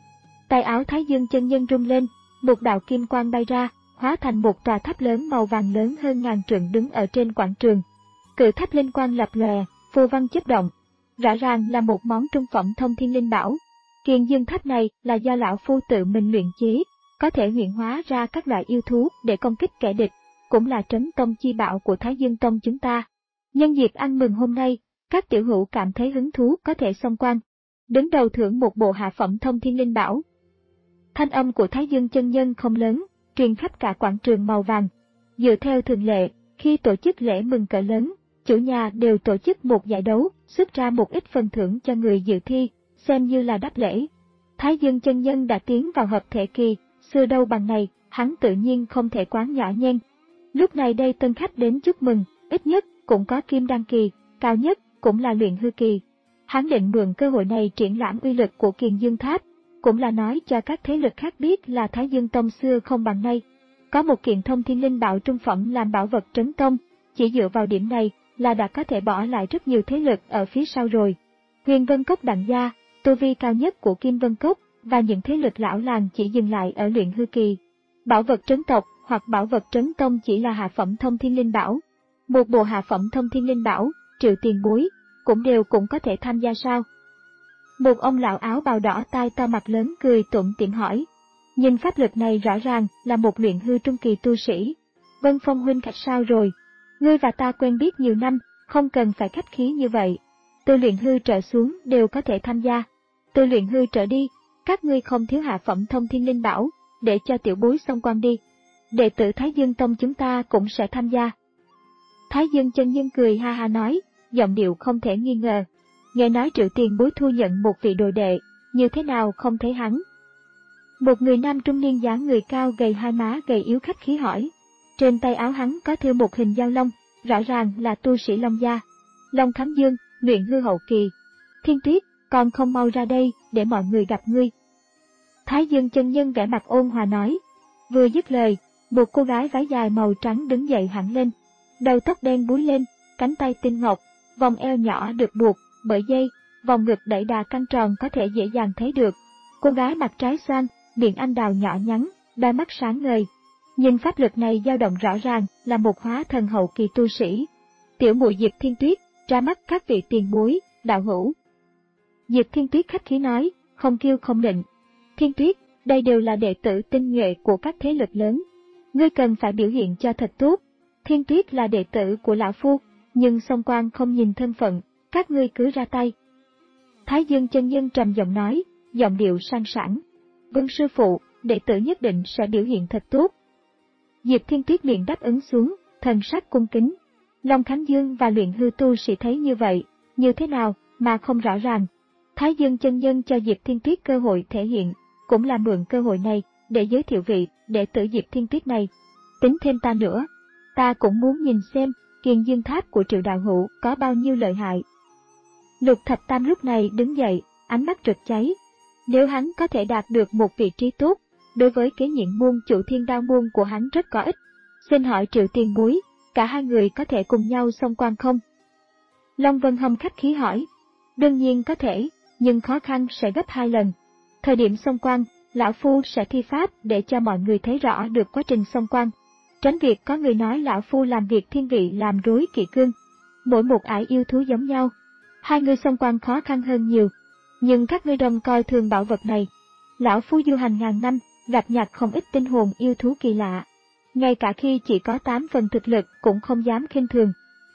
Speaker 1: Tay áo Thái Dương chân nhân rung lên, một đạo kim quang bay ra, hóa thành một tòa tháp lớn màu vàng lớn hơn ngàn trượng đứng ở trên quảng trường. Cự tháp linh quang lập lòe, phù văn chớp động, rõ ràng là một món trung phẩm thông thiên linh bảo. Kiền dương tháp này là do lão phu tự mình luyện chế, có thể luyện hóa ra các loại yêu thú để công kích kẻ địch, cũng là trấn tông chi bảo của Thái Dương Tông chúng ta. Nhân dịp ăn mừng hôm nay, các tiểu hữu cảm thấy hứng thú có thể xông quan, đứng đầu thưởng một bộ hạ phẩm thông thiên linh bảo. Thanh âm của Thái Dương chân nhân không lớn, truyền khắp cả quảng trường màu vàng. Dựa theo thường lệ, khi tổ chức lễ mừng cỡ lớn, chủ nhà đều tổ chức một giải đấu, xuất ra một ít phần thưởng cho người dự thi, xem như là đáp lễ. Thái Dương chân nhân đã tiến vào hợp thể kỳ, xưa đâu bằng này, hắn tự nhiên không thể quá nhỏ nhen. Lúc này đây tân khách đến chúc mừng, ít nhất cũng có kim đan kỳ, cao nhất cũng là luyện hư kỳ. Hắn định mượn cơ hội này triển lãm uy lực của Kiền Dương Tháp, cũng là nói cho các thế lực khác biết là Thái Dương Tông xưa không bằng nay. Có một kiện thông thiên linh bảo trung phẩm làm bảo vật trấn tông, chỉ dựa vào điểm này là đã có thể bỏ lại rất nhiều thế lực ở phía sau rồi. Huyền Vân Cốc đặng gia, tu vi cao nhất của Kim Vân Cốc, và những thế lực lão làng chỉ dừng lại ở luyện hư kỳ. Bảo vật trấn tộc hoặc bảo vật trấn tông chỉ là hạ phẩm thông thiên linh bảo. Một bộ hạ phẩm thông thiên linh bảo, Triệu tiền bối, cũng đều cũng có thể tham gia sao? Một ông lão áo bào đỏ tai to mặt lớn cười tủm tỉm hỏi. Nhìn pháp lực này rõ ràng là một luyện hư trung kỳ tu sĩ. Vân Phong huynh khách sao rồi? Ngươi và ta quen biết nhiều năm, không cần phải khách khí như vậy. Từ luyện hư trở xuống đều có thể tham gia. Từ luyện hư trở đi, các ngươi không thiếu hạ phẩm thông thiên linh bảo, để cho tiểu bối xông quan đi. Đệ tử Thái Dương Tông chúng ta cũng sẽ tham gia. Thái Dương chân nhân cười ha ha nói, giọng điệu không thể nghi ngờ. Nghe nói Triệu tiền bối thu nhận một vị đồ đệ, như thế nào không thấy hắn? Một người nam trung niên dáng người cao gầy hai má gầy yếu khách khí hỏi. Trên tay áo hắn có thêu một hình dao long, rõ ràng là tu sĩ Long gia. Long Khánh Dương, luyện hư hậu kỳ. Thiên Tuyết, còn không mau ra đây để mọi người gặp ngươi. Thái Dương chân nhân vẻ mặt ôn hòa nói. Vừa dứt lời, một cô gái váy dài màu trắng đứng dậy hẳn lên. Đầu tóc đen búi lên, cánh tay tinh ngọc, vòng eo nhỏ được buộc bởi dây, vòng ngực đẩy đà căng tròn có thể dễ dàng thấy được. Cô gái mặt trái xoan, miệng anh đào nhỏ nhắn, đôi mắt sáng ngời. Nhìn pháp lực này dao động rõ ràng là một hóa thần hậu kỳ tu sĩ. Tiểu muội Diệp Thiên Tuyết, ra mắt các vị tiền bối, đạo hữu. Diệp Thiên Tuyết khách khí nói, không kêu không định. Thiên Tuyết, đây đều là đệ tử tinh nhuệ của các thế lực lớn. Ngươi cần phải biểu hiện cho thật tốt. Thiên Tuyết là đệ tử của lão phu, nhưng song quan không nhìn thân phận, các ngươi cứ ra tay. Thái Dương chân nhân trầm giọng nói, giọng điệu sang sảng. Vâng sư phụ, đệ tử nhất định sẽ biểu hiện thật tốt. Diệp Thiên Tuyết miệng đáp ứng xuống, thần sắc cung kính. Long Khánh Dương và luyện hư tu sĩ thấy như vậy, như thế nào mà không rõ ràng. Thái Dương chân nhân cho Diệp Thiên Tuyết cơ hội thể hiện, cũng là mượn cơ hội này để giới thiệu vị đệ tử Diệp Thiên Tuyết này. Tính thêm ta nữa, ta cũng muốn nhìn xem Kiền Dương Tháp của Triệu đạo hữu có bao nhiêu lợi hại. Lục Thập Tam lúc này đứng dậy, ánh mắt rực cháy. Nếu hắn có thể đạt được một vị trí tốt, đối với kế nhiệm môn chủ Thiên Đao môn của hắn rất có ích. Xin hỏi Triệu tiền bối, cả hai người có thể cùng nhau xông quan không? Long Vân Hâm khách khí hỏi. Đương nhiên có thể, nhưng khó khăn sẽ gấp hai lần. Thời điểm xông quan, lão phu sẽ thi pháp để cho mọi người thấy rõ được quá trình xông quan. Tránh việc có người nói lão phu làm việc thiên vị làm rối kỷ cương. Mỗi một ải yêu thú giống nhau. Hai người xông quan khó khăn hơn nhiều. Nhưng các ngươi đồng coi thường bảo vật này. Lão phu du hành ngàn năm, gặp nhặt không ít tinh hồn yêu thú kỳ lạ. Ngay cả khi chỉ có tám phần thực lực cũng không dám khinh thường.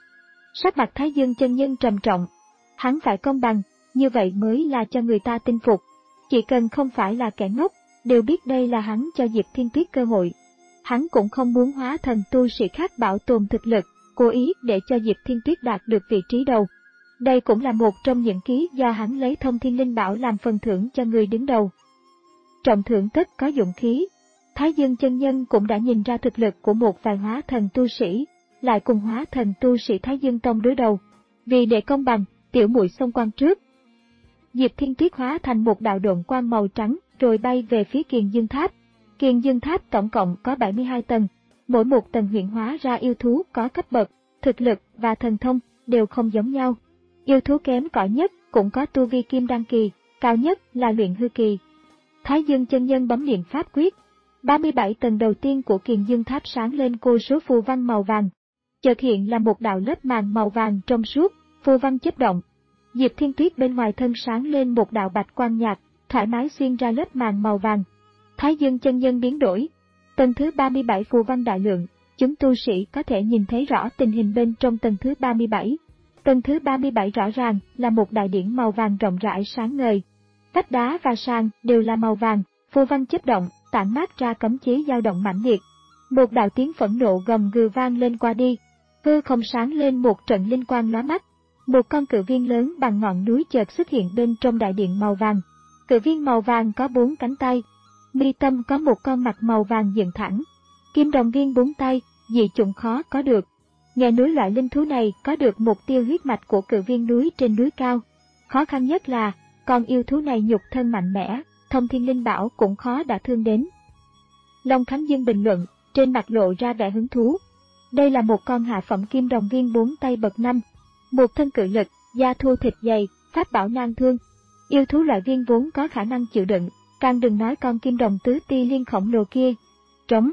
Speaker 1: Sắc mặt Thái Dương chân nhân trầm trọng. Hắn phải công bằng, như vậy mới là cho người ta tin phục. Chỉ cần không phải là kẻ ngốc, đều biết đây là hắn cho Diệp Thiên Tuyết cơ hội. Hắn cũng không muốn hóa thần tu sĩ khác bảo tồn thực lực, cố ý để cho Diệp Thiên Tuyết đạt được vị trí đầu. Đây cũng là một trong những ký do hắn lấy Thông Thiên Linh Bảo làm phần thưởng cho người đứng đầu. Trọng thưởng tất có dụng khí. Thái Dương chân nhân cũng đã nhìn ra thực lực của một vài hóa thần tu sĩ, lại cùng hóa thần tu sĩ Thái Dương Tông đối đầu. Vì để công bằng, tiểu muội xông quan trước. Diệp Thiên Tuyết hóa thành một đạo độn quang màu trắng rồi bay về phía Kiền Dương Tháp. Kiền Dương Tháp tổng cộng có bảy mươi hai tầng, mỗi một tầng hiện hóa ra yêu thú có cấp bậc, thực lực và thần thông đều không giống nhau. Yêu thú kém cỏi nhất cũng có tu vi kim đan kỳ, cao nhất là luyện hư kỳ. Thái Dương chân nhân bấm niệm pháp quyết. ba mươi bảy tầng đầu tiên của Kiền Dương Tháp sáng lên vô số phù văn màu vàng. Chợt hiện là một đạo lớp màng màu vàng trong suốt, phù văn chớp động. Diệp Thiên Tuyết bên ngoài thân sáng lên một đạo bạch quang nhạt, thoải mái xuyên ra lớp màng màu vàng. Thái Dương chân nhân biến đổi. Tầng thứ ba mươi bảy phù văn đại lượng, chúng tu sĩ có thể nhìn thấy rõ tình hình bên trong tầng thứ ba mươi bảy. Tầng thứ ba mươi bảy rõ ràng là một đại điển màu vàng rộng rãi sáng ngời. Vách đá và sàn đều là màu vàng, phù văn chớp động, tản mát ra cấm chế dao động mãnh liệt. Một đạo tiếng phẫn nộ gầm gừ vang lên qua đi, hư không sáng lên một trận linh quang lóa mắt. Một con cự viên lớn bằng ngọn núi chợt xuất hiện bên trong đại điện màu vàng. Cự viên màu vàng có bốn cánh tay, mi tâm có một con mặt màu vàng dựng thẳng. Kim đồng viên bốn tay, dị chủng khó có được. Nghe núi loại linh thú này có được mục tiêu huyết mạch của cự viên núi trên núi cao. Khó khăn nhất là, con yêu thú này nhục thân mạnh mẽ, Thông Thiên Linh Bảo cũng khó đả thương đến. Long Khánh Dương bình luận, trên mặt lộ ra vẻ hứng thú. Đây là một con hạ phẩm kim đồng viên bốn tay bậc năm. Một thân cự lực, da thô thịt dày, pháp bảo nan thương. Yêu thú loại viên vốn có khả năng chịu đựng, càng đừng nói con kim đồng tứ ti liên khổng lồ kia. Trống.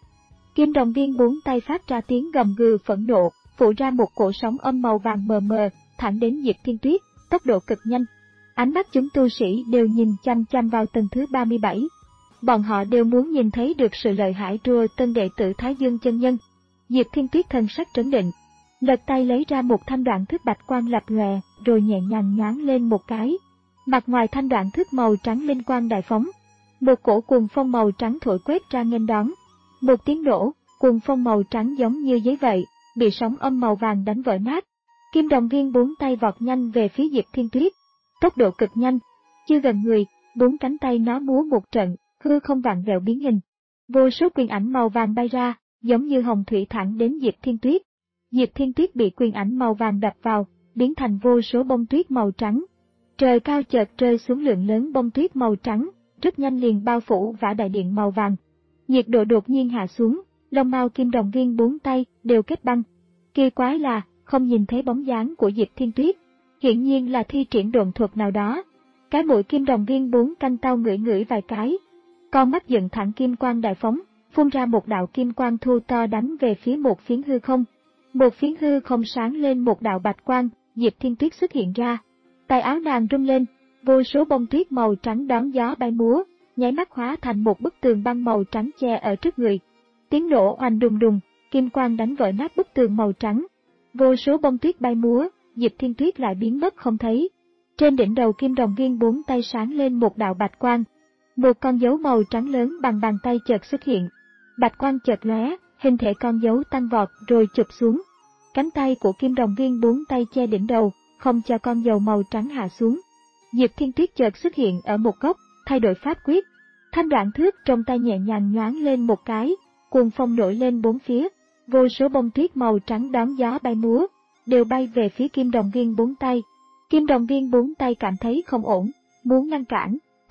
Speaker 1: Kim đồng viên bốn tay phát ra tiếng gầm gừ phẫn nộ, phụ ra một cổ sóng âm màu vàng mờ mờ, thẳng đến Diệp Thiên Tuyết, tốc độ cực nhanh. Ánh mắt chúng tu sĩ đều nhìn chăm chăm vào tầng thứ ba mươi bảy. Bọn họ đều muốn nhìn thấy được sự lợi hại của tân đệ tử Thái Dương chân nhân. Diệp Thiên Tuyết thần sắc trấn định, lật tay lấy ra một thanh đoạn thức bạch quang lập lòe, rồi nhẹ nhàng nhoáng lên một cái. Mặt ngoài thanh đoạn thức màu trắng linh quang đại phóng, một cổ cuồng phong màu trắng thổi quét ra nghênh đón. Một tiếng nổ, cuồng phong màu trắng giống như giấy vậy, bị sóng âm màu vàng đánh vỡ nát. Kim đồng viên bốn tay vọt nhanh về phía Diệp Thiên Tuyết, tốc độ cực nhanh, chưa gần người, bốn cánh tay nó múa một trận, hư không vặn vẹo biến hình. Vô số quyền ảnh màu vàng bay ra, giống như hồng thủy thẳng đến Diệp Thiên Tuyết. Diệp Thiên Tuyết bị quyền ảnh màu vàng đập vào, biến thành vô số bông tuyết màu trắng. Trời cao chợt rơi xuống lượng lớn bông tuyết màu trắng, rất nhanh liền bao phủ vả đại điện màu vàng. Nhiệt độ đột nhiên hạ xuống, lông mao kim đồng viên bốn tay đều kết băng. Kỳ quái là, không nhìn thấy bóng dáng của Diệp Thiên Tuyết, hiển nhiên là thi triển độn thuật nào đó. Cái mũi kim đồng viên bốn canh tao ngửi ngửi vài cái. Con mắt dựng thẳng kim quang đại phóng, phun ra một đạo kim quang thu to đánh về phía một phiến hư không. Một phiến hư không sáng lên một đạo bạch quang, Diệp Thiên Tuyết xuất hiện ra. Tay áo nàng rung lên, vô số bông tuyết màu trắng đón gió bay múa, nháy mắt hóa thành một bức tường băng màu trắng che ở trước người. Tiếng nổ oanh đùng đùng, kim quang đánh vỡ nát bức tường màu trắng. Vô số bông tuyết bay múa, Diệp Thiên Tuyết lại biến mất không thấy. Trên đỉnh đầu kim đồng viên bốn tay sáng lên một đạo bạch quang. Một con dấu màu trắng lớn bằng bàn tay chợt xuất hiện. Bạch quang chợt lóe, hình thể con dấu tăng vọt rồi chụp xuống. Cánh tay của kim đồng viên bốn tay che đỉnh đầu, không cho con dầu màu trắng hạ xuống. Diệp Thiên Tuyết chợt xuất hiện ở một góc, thay đổi pháp quyết. Thanh đoạn thước trong tay nhẹ nhàng nhoáng lên một cái, cuồng phong nổi lên bốn phía. Vô số bông tuyết màu trắng đón gió bay múa, đều bay về phía kim đồng viên bốn tay. Kim đồng viên bốn tay cảm thấy không ổn, muốn ngăn cản,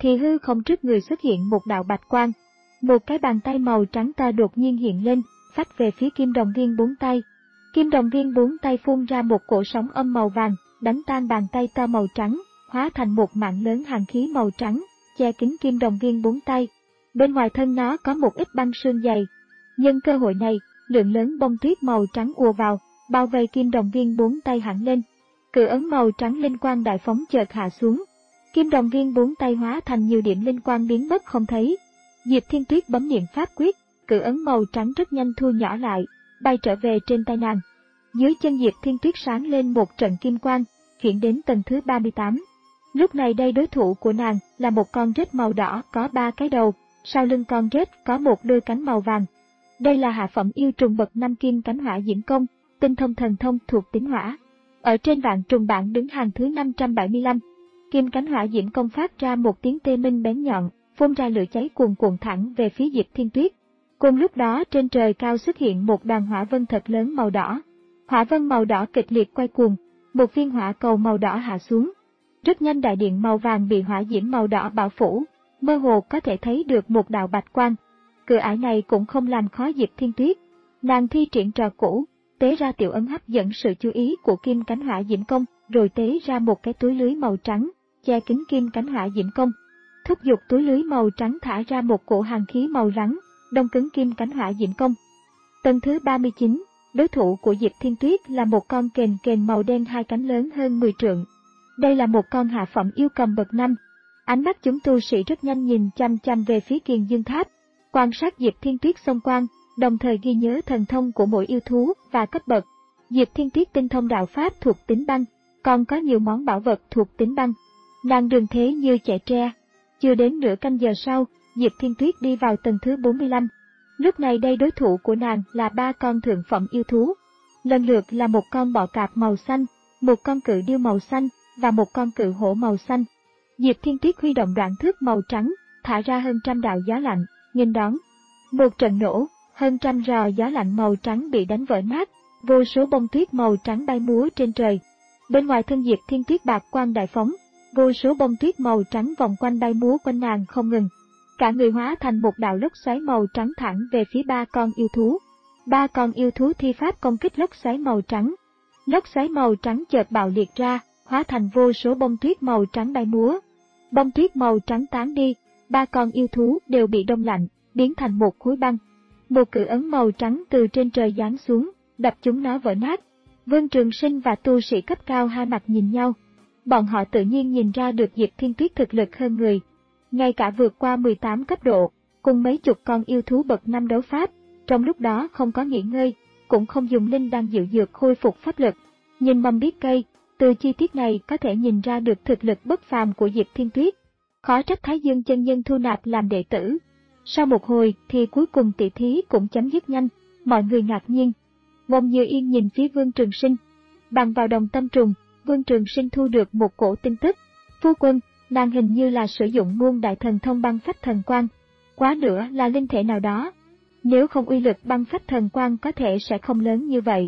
Speaker 1: thì hư không trước người xuất hiện một đạo bạch quang. Một cái bàn tay màu trắng to đột nhiên hiện lên, phách về phía kim đồng viên bốn tay. Kim đồng viên bốn tay phun ra một cổ sóng âm màu vàng, đánh tan bàn tay to màu trắng, hóa thành một mạng lớn hàn khí màu trắng, che kín kim đồng viên bốn tay. Bên ngoài thân nó có một ít băng sương dày. Nhân cơ hội này, lượng lớn bông tuyết màu trắng ùa vào, bao vây kim đồng viên bốn tay hẳn lên. Cự ấn màu trắng linh quang đại phóng chợt hạ xuống. Kim đồng viên bốn tay hóa thành nhiều điểm linh quang biến mất không thấy. Diệp Thiên Tuyết bấm niệm pháp quyết, cự ấn màu trắng rất nhanh thu nhỏ lại, bay trở về trên tay nàng. Dưới chân Diệp Thiên Tuyết sáng lên một trận kim quang, chuyển đến tầng thứ ba mươi tám. Lúc này đây đối thủ của nàng là một con rết màu đỏ có ba cái đầu, sau lưng con rết có một đôi cánh màu vàng. Đây là hạ phẩm yêu trùng bậc năm kim cánh hỏa diễm công, tinh thông thần thông thuộc tính hỏa. Ở trên vạn trùng bảng đứng hàng thứ năm trăm bảy mươi lăm. Kim cánh hỏa diễm công phát ra một tiếng tê minh bén nhọn, phun ra lửa cháy cuồn cuộn thẳng về phía Diệp Thiên Tuyết. Cùng lúc đó trên trời cao xuất hiện một đoàn hỏa vân thật lớn màu đỏ. Hỏa vân màu đỏ kịch liệt quay cuồng, một viên hỏa cầu màu đỏ hạ xuống. Rất nhanh đại điện màu vàng bị hỏa diễm màu đỏ bao phủ, mơ hồ có thể thấy được một đạo bạch quang. Cửa ải này cũng không làm khó Diệp Thiên Tuyết. Nàng thi triển trò cũ, tế ra tiểu ấn hấp dẫn sự chú ý của kim cánh hỏa diễm công, rồi tế ra một cái túi lưới màu trắng, che kín kim cánh hỏa diễm công. Thúc giục túi lưới màu trắng thả ra một cổ hàn khí màu rắn, đông cứng kim cánh hỏa diễm công. Tầng thứ ba mươi chín, đối thủ của Diệp Thiên Tuyết là một con kền kền màu đen hai cánh lớn hơn mười trượng. Đây là một con hạ phẩm yêu cầm bậc năm. Ánh mắt chúng tu sĩ rất nhanh nhìn chăm chăm về phía Kiền Dương Tháp, quan sát Diệp Thiên Tuyết xông quang, đồng thời ghi nhớ thần thông của mỗi yêu thú và cấp bậc. Diệp Thiên Tuyết tinh thông đạo pháp thuộc tính băng, còn có nhiều món bảo vật thuộc tính băng. Nàng đường thế như chạy tre. Chưa đến nửa canh giờ sau, Diệp Thiên Tuyết đi vào tầng thứ bốn mươi lăm. Lúc này đây đối thủ của nàng là ba con thượng phẩm yêu thú. Lần lượt là một con bọ cạp màu xanh, một con cự điêu màu xanh và một con cự hổ màu xanh. Diệp Thiên Tuyết huy động đoạn thước màu trắng, thả ra hơn trăm đạo gió lạnh, nghênh đón. Một trận nổ, hơn trăm rò gió lạnh màu trắng bị đánh vỡ nát, vô số bông tuyết màu trắng bay múa trên trời. Bên ngoài thân Diệp Thiên Tuyết bạc quang đại phóng, vô số bông tuyết màu trắng vòng quanh bay múa quanh nàng không ngừng. Cả người hóa thành một đạo lốc xoáy màu trắng thẳng về phía ba con yêu thú. Ba con yêu thú thi pháp công kích lốc xoáy màu trắng. Lốc xoáy màu trắng chợt bạo liệt ra, hóa thành vô số bông tuyết màu trắng bay múa. Bông tuyết màu trắng tán đi, ba con yêu thú đều bị đông lạnh, biến thành một khối băng. Một cự ấn màu trắng từ trên trời giáng xuống, đập chúng nó vỡ nát. Vương Trường Sinh và tu sĩ cấp cao hai mặt nhìn nhau. Bọn họ tự nhiên nhìn ra được Diệp Thiên Tuyết thực lực hơn người. Ngay cả vượt qua mười tám cấp độ, cùng mấy chục con yêu thú bậc năm đấu pháp, trong lúc đó không có nghỉ ngơi, cũng không dùng linh đan dịu dược khôi phục pháp lực. Nhìn mầm biết cây, từ chi tiết này có thể nhìn ra được thực lực bất phàm của Diệp Thiên Tuyết. Khó trách Thái Dương chân nhân thu nạp làm đệ tử. Sau một hồi thì cuối cùng tỷ thí cũng chấm dứt nhanh, mọi người ngạc nhiên. Ngôn Như Yên nhìn phía Vương Trường Sinh. Bằng vào đồng tâm trùng, Vương Trường Sinh thu được một cổ tin tức. Phu quân, nàng hình như là sử dụng muôn đại thần thông băng phách thần quang. Quá nữa là linh thể nào đó. Nếu không uy lực băng phách thần quang có thể sẽ không lớn như vậy.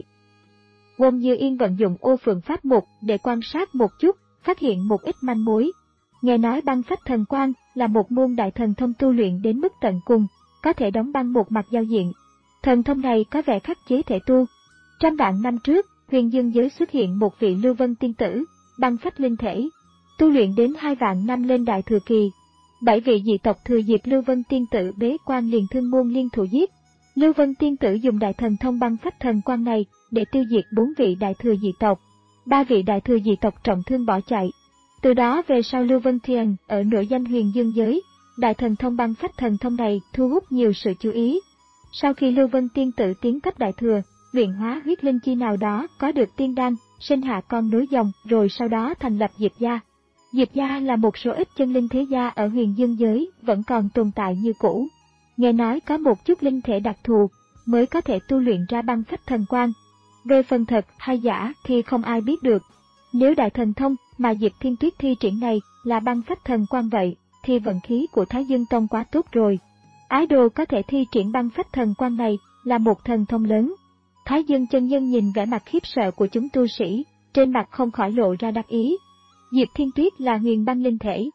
Speaker 1: Ngôn Như Yên vận dụng ô phượng pháp mục để quan sát một chút, phát hiện một ít manh mối. Nghe nói băng phách thần quang là một môn đại thần thông tu luyện đến mức tận cùng, có thể đóng băng một mặt giao diện. Thần thông này có vẻ khắc chế thể tu. Trăm vạn năm trước, huyền dương giới xuất hiện một vị Lưu Vân tiên tử, băng phách linh thể, tu luyện đến hai vạn năm lên đại thừa kỳ. Bảy vị dị tộc thừa dịp Lưu Vân tiên tử bế quan liền thương môn liên thủ giết. Lưu Vân tiên tử dùng đại thần thông băng phách thần quang này để tiêu diệt bốn vị đại thừa dị tộc. Ba vị đại thừa dị tộc trọng thương bỏ chạy. Từ đó về sau Lưu Vân Thiền ở nổi danh huyền dương giới, đại thần thông băng phách thần thông này thu hút nhiều sự chú ý. Sau khi Lưu Vân tiên tử tiến cấp đại thừa, luyện hóa huyết linh chi nào đó có được tiên đan, sinh hạ con nối dòng, rồi sau đó thành lập Diệp gia. Diệp gia là một số ít chân linh thế gia ở huyền dương giới vẫn còn tồn tại như cũ. Nghe nói có một chút linh thể đặc thù mới có thể tu luyện ra băng phách thần quang. Về phần thật hay giả thì không ai biết được. Nếu đại thần thông mà Diệp Thiên Tuyết thi triển này là băng phách thần quang vậy, thì vận khí của Thái Dương Tông quá tốt rồi. Ái đồ có thể thi triển băng phách thần quang này là một thần thông lớn. Thái Dương chân nhân nhìn vẻ mặt khiếp sợ của chúng tu sĩ, trên mặt không khỏi lộ ra đắc ý. Diệp Thiên Tuyết là huyền băng linh thể.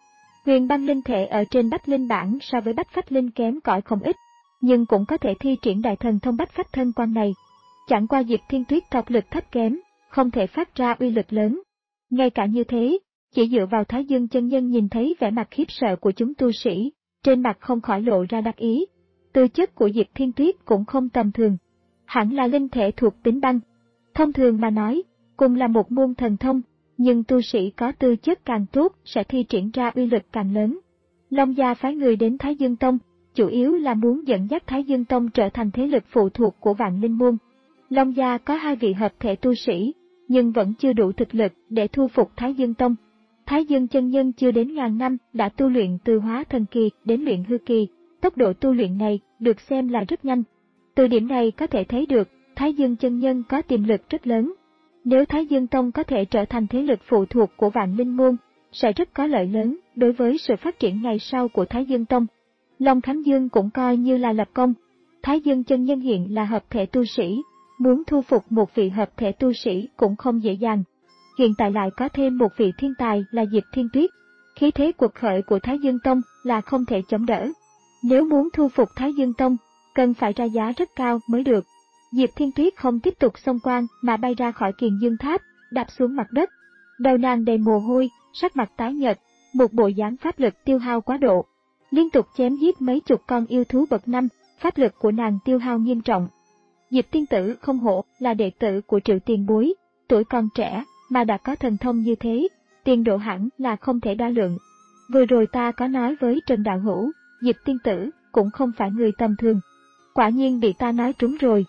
Speaker 1: Huyền băng linh thể ở trên Bách Linh bản so với Bách Phách Linh kém cỏi không ít, nhưng cũng có thể thi triển đại thần thông Bách Phách thân quan này. Chẳng qua Diệp Thiên Tuyết độc lực thấp kém, không thể phát ra uy lực lớn. Ngay cả như thế, chỉ dựa vào Thái Dương chân nhân nhìn thấy vẻ mặt khiếp sợ của chúng tu sĩ, trên mặt không khỏi lộ ra đắc ý. Tư chất của Diệp Thiên Tuyết cũng không tầm thường, hẳn là linh thể thuộc tính băng. Thông thường mà nói, cùng là một môn thần thông, nhưng tu sĩ có tư chất càng tốt sẽ thi triển ra uy lực càng lớn. Long Gia phái người đến Thái Dương Tông, chủ yếu là muốn dẫn dắt Thái Dương Tông trở thành thế lực phụ thuộc của Vạn Linh Môn. Long Gia có hai vị hợp thể tu sĩ, nhưng vẫn chưa đủ thực lực để thu phục Thái Dương Tông. Thái Dương chân nhân chưa đến ngàn năm đã tu luyện từ hóa thần kỳ đến luyện hư kỳ, tốc độ tu luyện này được xem là rất nhanh. Từ điểm này có thể thấy được, Thái Dương chân nhân có tiềm lực rất lớn. Nếu Thái Dương Tông có thể trở thành thế lực phụ thuộc của Vạn Linh Môn, sẽ rất có lợi lớn đối với sự phát triển ngày sau của Thái Dương Tông. Long Khánh Dương cũng coi như là lập công. Thái Dương chân nhân hiện là hợp thể tu sĩ, muốn thu phục một vị hợp thể tu sĩ cũng không dễ dàng. Hiện tại lại có thêm một vị thiên tài là Diệp Thiên Tuyết. Khí thế quật khởi của Thái Dương Tông là không thể chống đỡ. Nếu muốn thu phục Thái Dương Tông, cần phải ra giá rất cao mới được. Diệp Thiên Tuyết không tiếp tục xông quan mà bay ra khỏi Kiền Dương Tháp, đạp xuống mặt đất. Đầu nàng đầy mồ hôi, sắc mặt tái nhợt, một bộ dáng pháp lực tiêu hao quá độ. Liên tục chém giết mấy chục con yêu thú bậc năm, pháp lực của nàng tiêu hao nghiêm trọng. Diệp tiên tử không hổ là đệ tử của Triệu tiền bối, tuổi còn trẻ mà đã có thần thông như thế, tiền độ hẳn là không thể đo lượng. Vừa rồi ta có nói với Trần Đạo Hữu, Diệp tiên tử cũng không phải người tầm thường. Quả nhiên bị ta nói trúng rồi.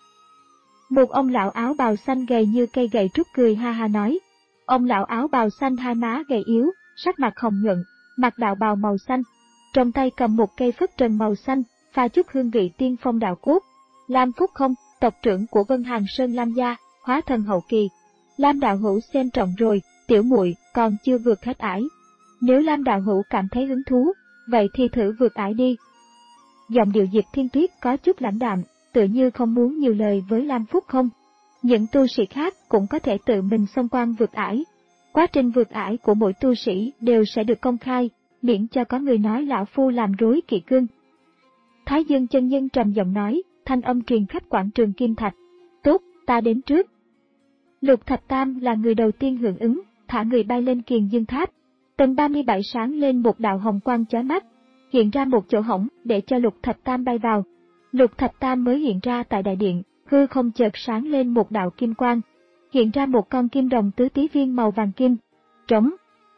Speaker 1: Một ông lão áo bào xanh gầy như cây gậy trúc cười ha ha nói. Ông lão áo bào xanh hai má gầy yếu, sắc mặt hồng nhuận, mặc đạo bào màu xanh, trong tay cầm một cây phất trần màu xanh, pha chút hương vị tiên phong đạo cốt. Lam Phúc Không, tộc trưởng của Vân Hàng Sơn Lam gia, hóa thần hậu kỳ. Lam đạo hữu xem trọng rồi, tiểu muội còn chưa vượt hết ải. Nếu Lam đạo hữu cảm thấy hứng thú, vậy thì thử vượt ải đi. Giọng điệu Diệp Thiên Tuyết có chút lãnh đạm, tựa như không muốn nhiều lời với Lam Phúc Không. Những tu sĩ khác cũng có thể tự mình xông quan vượt ải. Quá trình vượt ải của mỗi tu sĩ đều sẽ được công khai, miễn cho có người nói lão phu làm rối kỷ cương. Thái Dương chân nhân trầm giọng nói, thanh âm truyền khắp quảng trường Kim Thạch. Tốt, ta đến trước. Lục Thập Tam là người đầu tiên hưởng ứng, thả người bay lên Kiền Dương Tháp. Tầng ba mươi bảy sáng lên một đạo hồng quang chói mắt, hiện ra một chỗ hổng để cho Lục Thập Tam bay vào. Lục Thập Tam mới hiện ra tại đại điện, hư không chợt sáng lên một đạo kim quang, hiện ra một con kim đồng tứ tí viên màu vàng kim. Trống.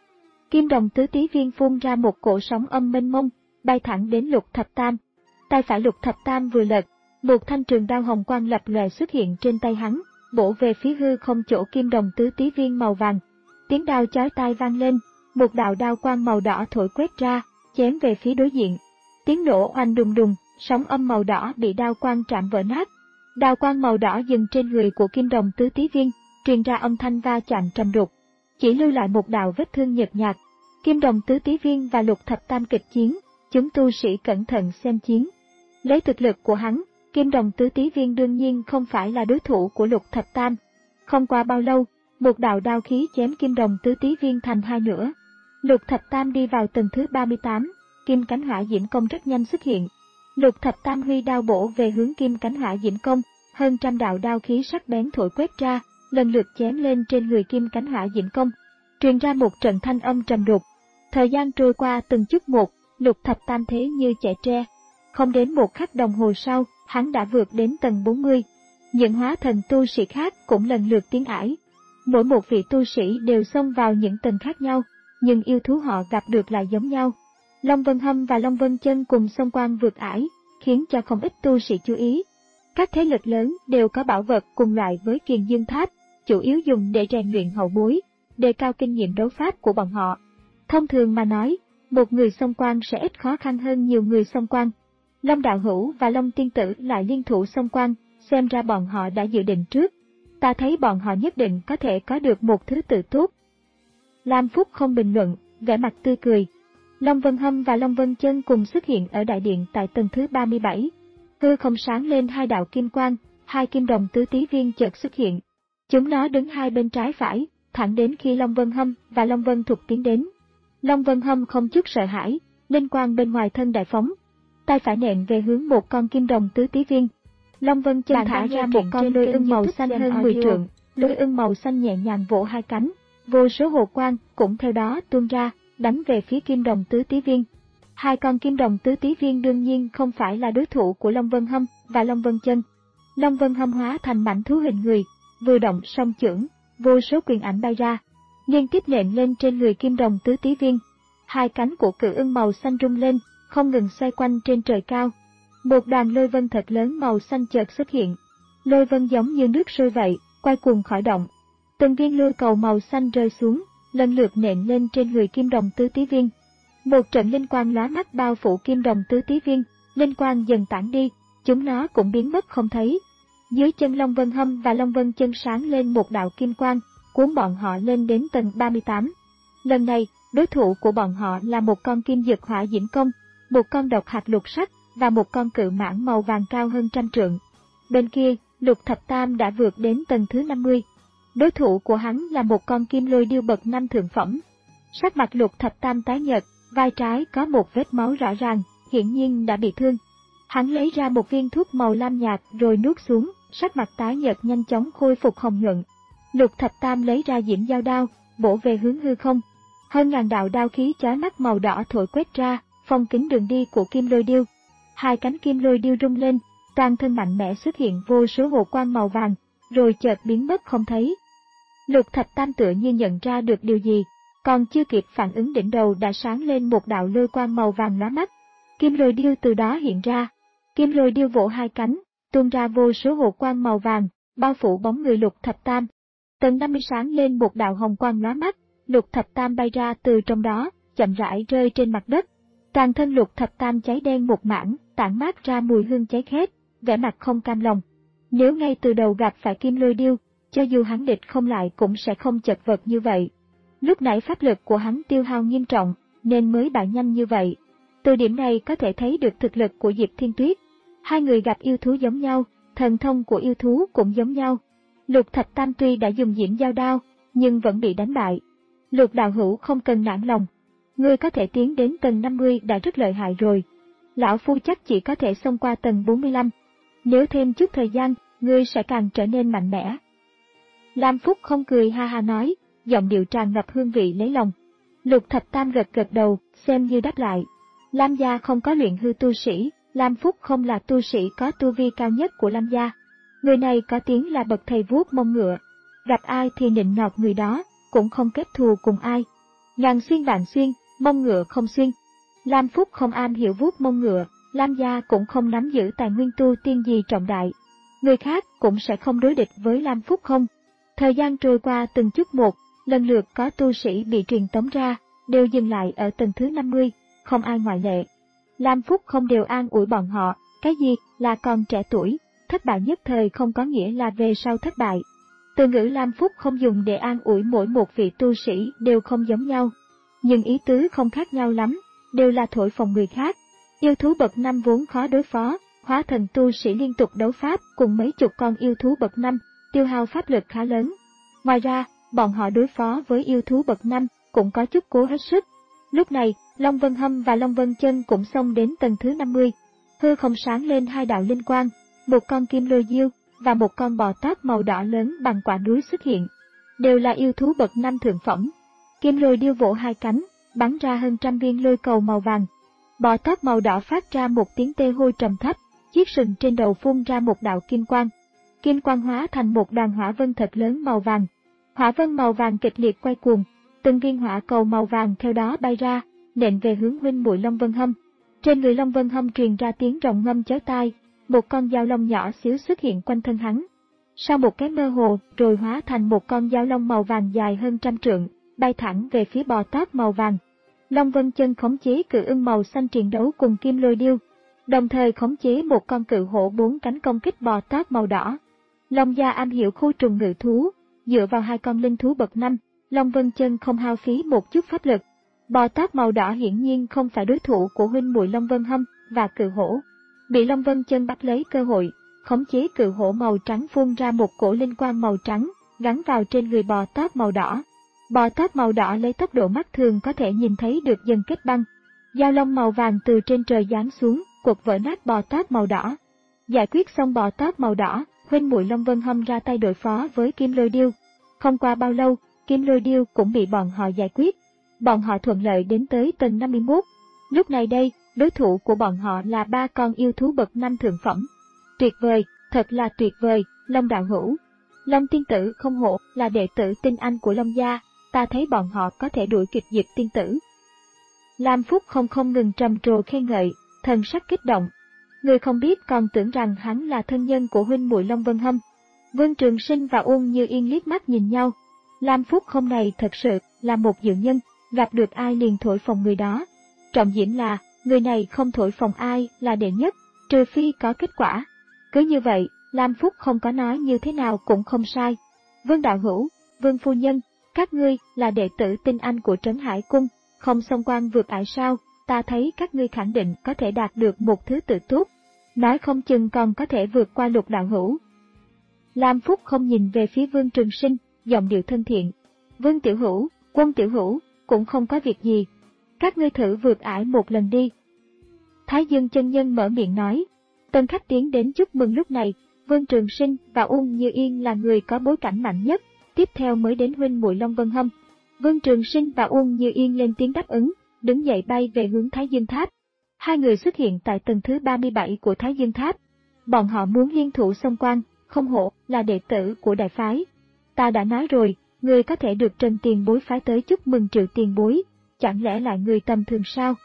Speaker 1: Kim đồng tứ tí viên phun ra một cổ sóng âm mênh mông, bay thẳng đến Lục Thập Tam. Tay phải Lục Thập Tam vừa lật, một thanh trường đao hồng quang lập lòe xuất hiện trên tay hắn, bổ về phía hư không chỗ kim đồng tứ tí viên màu vàng. Tiếng đao chói tai vang lên, một đạo đao quang màu đỏ thổi quét ra, chém về phía đối diện. Tiếng nổ oanh đùng đùng, sóng âm màu đỏ bị đao quang chạm vỡ nát. Đao quang màu đỏ dừng trên người của kim đồng tứ tí viên, truyền ra âm thanh va chạm trầm đục, chỉ lưu lại một đạo vết thương nhợt nhạt. Kim đồng tứ tí viên và Lục Thập Tam kịch chiến, chúng tu sĩ cẩn thận xem chiến. Lấy thực lực của hắn, kim đồng tứ tí viên đương nhiên không phải là đối thủ của Lục Thập Tam. Không qua bao lâu, một đạo đao khí chém kim đồng tứ tí viên thành hai nửa. Lục Thập Tam đi vào tầng thứ ba mươi tám, kim cánh hỏa diễm công rất nhanh xuất hiện. Lục Thập Tam huy đao bổ về hướng kim cánh hỏa diễm công, hơn trăm đạo đao khí sắc bén thổi quét ra, lần lượt chém lên trên người kim cánh hỏa diễm công, truyền ra một trận thanh âm trầm đục. Thời gian trôi qua từng chút một, Lục Thập Tam thế như chạy tre. Không đến một khắc đồng hồ sau, hắn đã vượt đến tầng bốn mươi. Những hóa thần tu sĩ khác cũng lần lượt tiến ải. Mỗi một vị tu sĩ đều xông vào những tầng khác nhau, nhưng yêu thú họ gặp được lại giống nhau. Long Vân Hâm và Long Vân Chân cùng xông quan vượt ải, khiến cho không ít tu sĩ chú ý. Các thế lực lớn đều có bảo vật cùng loại với Kiền Dương Tháp, chủ yếu dùng để rèn luyện hậu bối, đề cao kinh nghiệm đấu pháp của bọn họ. Thông thường mà nói, một người xông quan sẽ ít khó khăn hơn nhiều người xông quan. Long Đạo Hữu và Long Tiên Tử lại liên thủ xông quan, xem ra bọn họ đã dự định trước. Ta thấy bọn họ nhất định có thể có được một thứ tự tốt. Lam Phúc Không bình luận, vẻ mặt tươi cười. Long Vân Hâm và Long Vân Chân cùng xuất hiện ở đại điện tại tầng thứ ba mươi bảy. Hư không sáng lên hai đạo kim quang, hai kim đồng tứ tí viên chợt xuất hiện. Chúng nó đứng hai bên trái phải, thẳng đến khi Long Vân Hâm và Long Vân Thục tiến đến. Long Vân Hâm không chút sợ hãi, linh quang bên ngoài thân đại phóng, tay phải nện về hướng một con kim đồng tứ tí viên. Long Vân Chân thả ra một con lôi ưng màu xanh hơn mười trượng, lôi ưng màu xanh nhẹ nhàng vỗ hai cánh, vô số hồ quang cũng theo đó tuôn ra, đánh về phía kim đồng tứ tí viên. Hai con kim đồng tứ tí viên đương nhiên không phải là đối thủ của Long Vân Hâm và Long Vân Chân. Long Vân Hâm hóa thành mảnh thú hình người, vừa động song chưởng, vô số quyền ảnh bay ra, liên tiếp nện lên trên người kim đồng tứ tí viên. Hai cánh của cự ưng màu xanh rung lên, không ngừng xoay quanh trên trời cao. Một đoàn lôi vân thật lớn màu xanh chợt xuất hiện. Lôi vân giống như nước sôi vậy, quay cuồng khỏi động. Từng viên lôi cầu màu xanh rơi xuống, lần lượt nện lên trên người kim đồng tứ tí viên. Một trận linh quang lóa mắt bao phủ kim đồng tứ tí viên, linh quang dần tản đi, chúng nó cũng biến mất không thấy. Dưới chân Long Vân Hâm và Long Vân Chân sáng lên một đạo kim quang, cuốn bọn họ lên đến tầng ba mươi tám. Lần này, đối thủ của bọn họ là một con kim dực hỏa diễm công, một con độc hạt lục sắc và một con cự mãng màu vàng cao hơn trăm trượng. Bên kia, Lục Thập Tam đã vượt đến tầng thứ năm mươi. Đối thủ của hắn là một con kim lôi điêu bậc năm thượng phẩm. Sắc mặt Lục Thập Tam tái nhợt, vai trái có một vết máu rõ ràng, hiển nhiên đã bị thương. Hắn lấy ra một viên thuốc màu lam nhạt rồi nuốt xuống, sắc mặt tái nhợt nhanh chóng khôi phục hồng nhuận. Lục Thập Tam lấy ra diễm dao đao, bổ về hướng hư không. Hơn ngàn đạo đao khí chói mắt màu đỏ thổi quét ra, phong kín đường đi của kim lôi điêu. Hai cánh kim lôi điêu rung lên, toàn thân mạnh mẽ xuất hiện vô số hồ quang màu vàng, rồi chợt biến mất không thấy. Lục Thập Tam tựa như nhận ra được điều gì, còn chưa kịp phản ứng đỉnh đầu đã sáng lên một đạo lôi quang màu vàng lóa mắt. Kim lôi điêu từ đó hiện ra. Kim lôi điêu vỗ hai cánh, tuôn ra vô số hồ quang màu vàng, bao phủ bóng người Lục Thập Tam. Tầng năm mươi sáng lên một đạo hồng quang lóa mắt, Lục Thập Tam bay ra từ trong đó, chậm rãi rơi trên mặt đất. Toàn thân Lục Thập Tam cháy đen một mảng, tản mát ra mùi hương cháy khét, vẻ mặt không cam lòng. Nếu ngay từ đầu gặp phải kim lôi điêu, cho dù hắn địch không lại cũng sẽ không chật vật như vậy. Lúc nãy pháp lực của hắn tiêu hao nghiêm trọng, nên mới bại nhanh như vậy. Từ điểm này có thể thấy được thực lực của Diệp Thiên Tuyết. Hai người gặp yêu thú giống nhau, thần thông của yêu thú cũng giống nhau. Lục Thập Tam tuy đã dùng diễm dao đao, nhưng vẫn bị đánh bại. Lục đạo hữu không cần nản lòng. Ngươi có thể tiến đến tầng năm mươi đã rất lợi hại rồi. Lão Phu chắc chỉ có thể xông qua tầng bốn mươi lăm. Nếu thêm chút thời gian, ngươi sẽ càng trở nên mạnh mẽ. Lam Phúc không cười ha ha nói, giọng điệu tràn ngập hương vị lấy lòng. Lục Thập Tam gật gật đầu, xem như đáp lại. Lam gia không có luyện hư tu sĩ, Lam Phúc không là tu sĩ có tu vi cao nhất của Lam gia. Người này có tiếng là bậc thầy vuốt mông ngựa. Gặp ai thì nịnh nọt người đó, cũng không kết thù cùng ai. Ngàn xuyên vạn xuyên, mông ngựa không xuyên. Lam Phúc không am hiểu vuốt mông ngựa, Lam gia cũng không nắm giữ tài nguyên tu tiên gì trọng đại. Người khác cũng sẽ không đối địch với Lam Phúc không. Thời gian trôi qua từng chút một, lần lượt có tu sĩ bị truyền tống ra, đều dừng lại ở tầng thứ năm mươi, không ai ngoại lệ. Lam Phúc không đều an ủi bọn họ, cái gì là còn trẻ tuổi, thất bại nhất thời không có nghĩa là về sau thất bại. Từ ngữ Lam Phúc không dùng để an ủi mỗi một vị tu sĩ đều không giống nhau, nhưng ý tứ không khác nhau lắm, đều là thổi phồng người khác. Yêu thú bậc năm vốn khó đối phó, hóa thần tu sĩ liên tục đấu pháp cùng mấy chục con yêu thú bậc năm, tiêu hao pháp lực khá lớn. Ngoài ra, bọn họ đối phó với yêu thú bậc năm cũng có chút cố hết sức. Lúc này, Long Vân Hâm và Long Vân Chân cũng xông đến tầng thứ năm mươi. Hư không sáng lên hai đạo linh quang, một con kim lôi diêu và một con bò tót màu đỏ lớn bằng quả núi xuất hiện. Đều là yêu thú bậc năm thượng phẩm. Kim lôi điêu vỗ hai cánh, bắn ra hơn trăm viên lôi cầu màu vàng. Bò tót màu đỏ phát ra một tiếng tê hôi trầm thấp, chiếc sừng trên đầu phun ra một đạo kim quang. Kim quang hóa thành một đoàn hỏa vân thật lớn màu vàng. Hỏa vân màu vàng kịch liệt quay cuồng, từng viên hỏa cầu màu vàng theo đó bay ra, nện về hướng huynh muội Long Vân Hâm. Trên người Long Vân Hâm truyền ra tiếng rồng ngâm chói tai, một con dao long nhỏ xíu xuất hiện quanh thân hắn. Sau một cái mơ hồ, rồi hóa thành một con dao long màu vàng dài hơn trăm trượng, bay thẳng về phía bò tót màu vàng. Long Vân Chân khống chế cự ưng màu xanh chiến đấu cùng kim lôi điêu, đồng thời khống chế một con cự hổ bốn cánh công kích bò tót màu đỏ. Long gia am hiểu khu trùng ngự thú, dựa vào hai con linh thú bậc năm, Long Vân Chân không hao phí một chút pháp lực. Bò tót màu đỏ hiển nhiên không phải đối thủ của huynh muội Long Vân Hâm và cự hổ. Bị Long Vân Chân bắt lấy cơ hội, khống chế cự hổ màu trắng phun ra một cổ linh quang màu trắng, gắn vào trên người bò tót màu đỏ. Bò tóp màu đỏ lấy tốc độ mắt thường có thể nhìn thấy được dần kết băng. Dao long màu vàng từ trên trời giáng xuống, quật vỡ nát bò tóp màu đỏ. Giải quyết xong bò tóp màu đỏ, huynh muội Long Vân Hâm ra tay đối phó với Kim Lôi Điêu. Không qua bao lâu, Kim Lôi Điêu cũng bị bọn họ giải quyết. Bọn họ thuận lợi đến tới tầng năm mươi mốt. Lúc này đây, đối thủ của bọn họ là ba con yêu thú bậc năm thượng phẩm. Tuyệt vời, thật là tuyệt vời, Long đạo hữu. Long tiên tử không hổ là đệ tử tinh anh của Long gia, ta thấy bọn họ có thể đuổi kịp Diệp tiên tử. Lam Phúc không không ngừng trầm trồ khen ngợi, thần sắc kích động. Người không biết còn tưởng rằng hắn là thân nhân của huynh muội Long Vân Hâm. Vương Trường Sinh và Uông Như Yên liếc mắt nhìn nhau. Lam Phúc không này thật sự là một dự nhân, gặp được ai liền thổi phồng người đó. Trọng điểm là, người này không thổi phồng ai là đệ nhất, trừ phi có kết quả. Cứ như vậy, Lam Phúc không có nói như thế nào cũng không sai. Vương đạo hữu, Vương phu nhân, các ngươi là đệ tử tinh anh của Trấn Hải Cung, không xông quan vượt ải sao, ta thấy các ngươi khẳng định có thể đạt được một thứ tự tốt. Nói không chừng còn có thể vượt qua Lục đạo hữu. Lam Phúc không nhìn về phía Vương Trường Sinh, giọng điệu thân thiện. Vương tiểu hữu, Quân tiểu hữu, cũng không có việc gì. Các ngươi thử vượt ải một lần đi. Thái Dương chân nhân mở miệng nói. Tân khách tiến đến chúc mừng lúc này, Vương Trường Sinh và Uông Như Yên là người có bối cảnh mạnh nhất, tiếp theo mới đến huynh muội Long Vân Hâm. Vương Trường Sinh và Uông Như Yên lên tiếng đáp ứng, đứng dậy bay về hướng Thái Dương Tháp. Hai người xuất hiện tại tầng thứ ba mươi bảy của Thái Dương Tháp. Bọn họ muốn liên thủ xông quan, không hổ là đệ tử của đại phái. Ta đã nói rồi, người có thể được Trần tiền bối phái tới chúc mừng Triệu tiền bối, chẳng lẽ lại người tầm thường sao?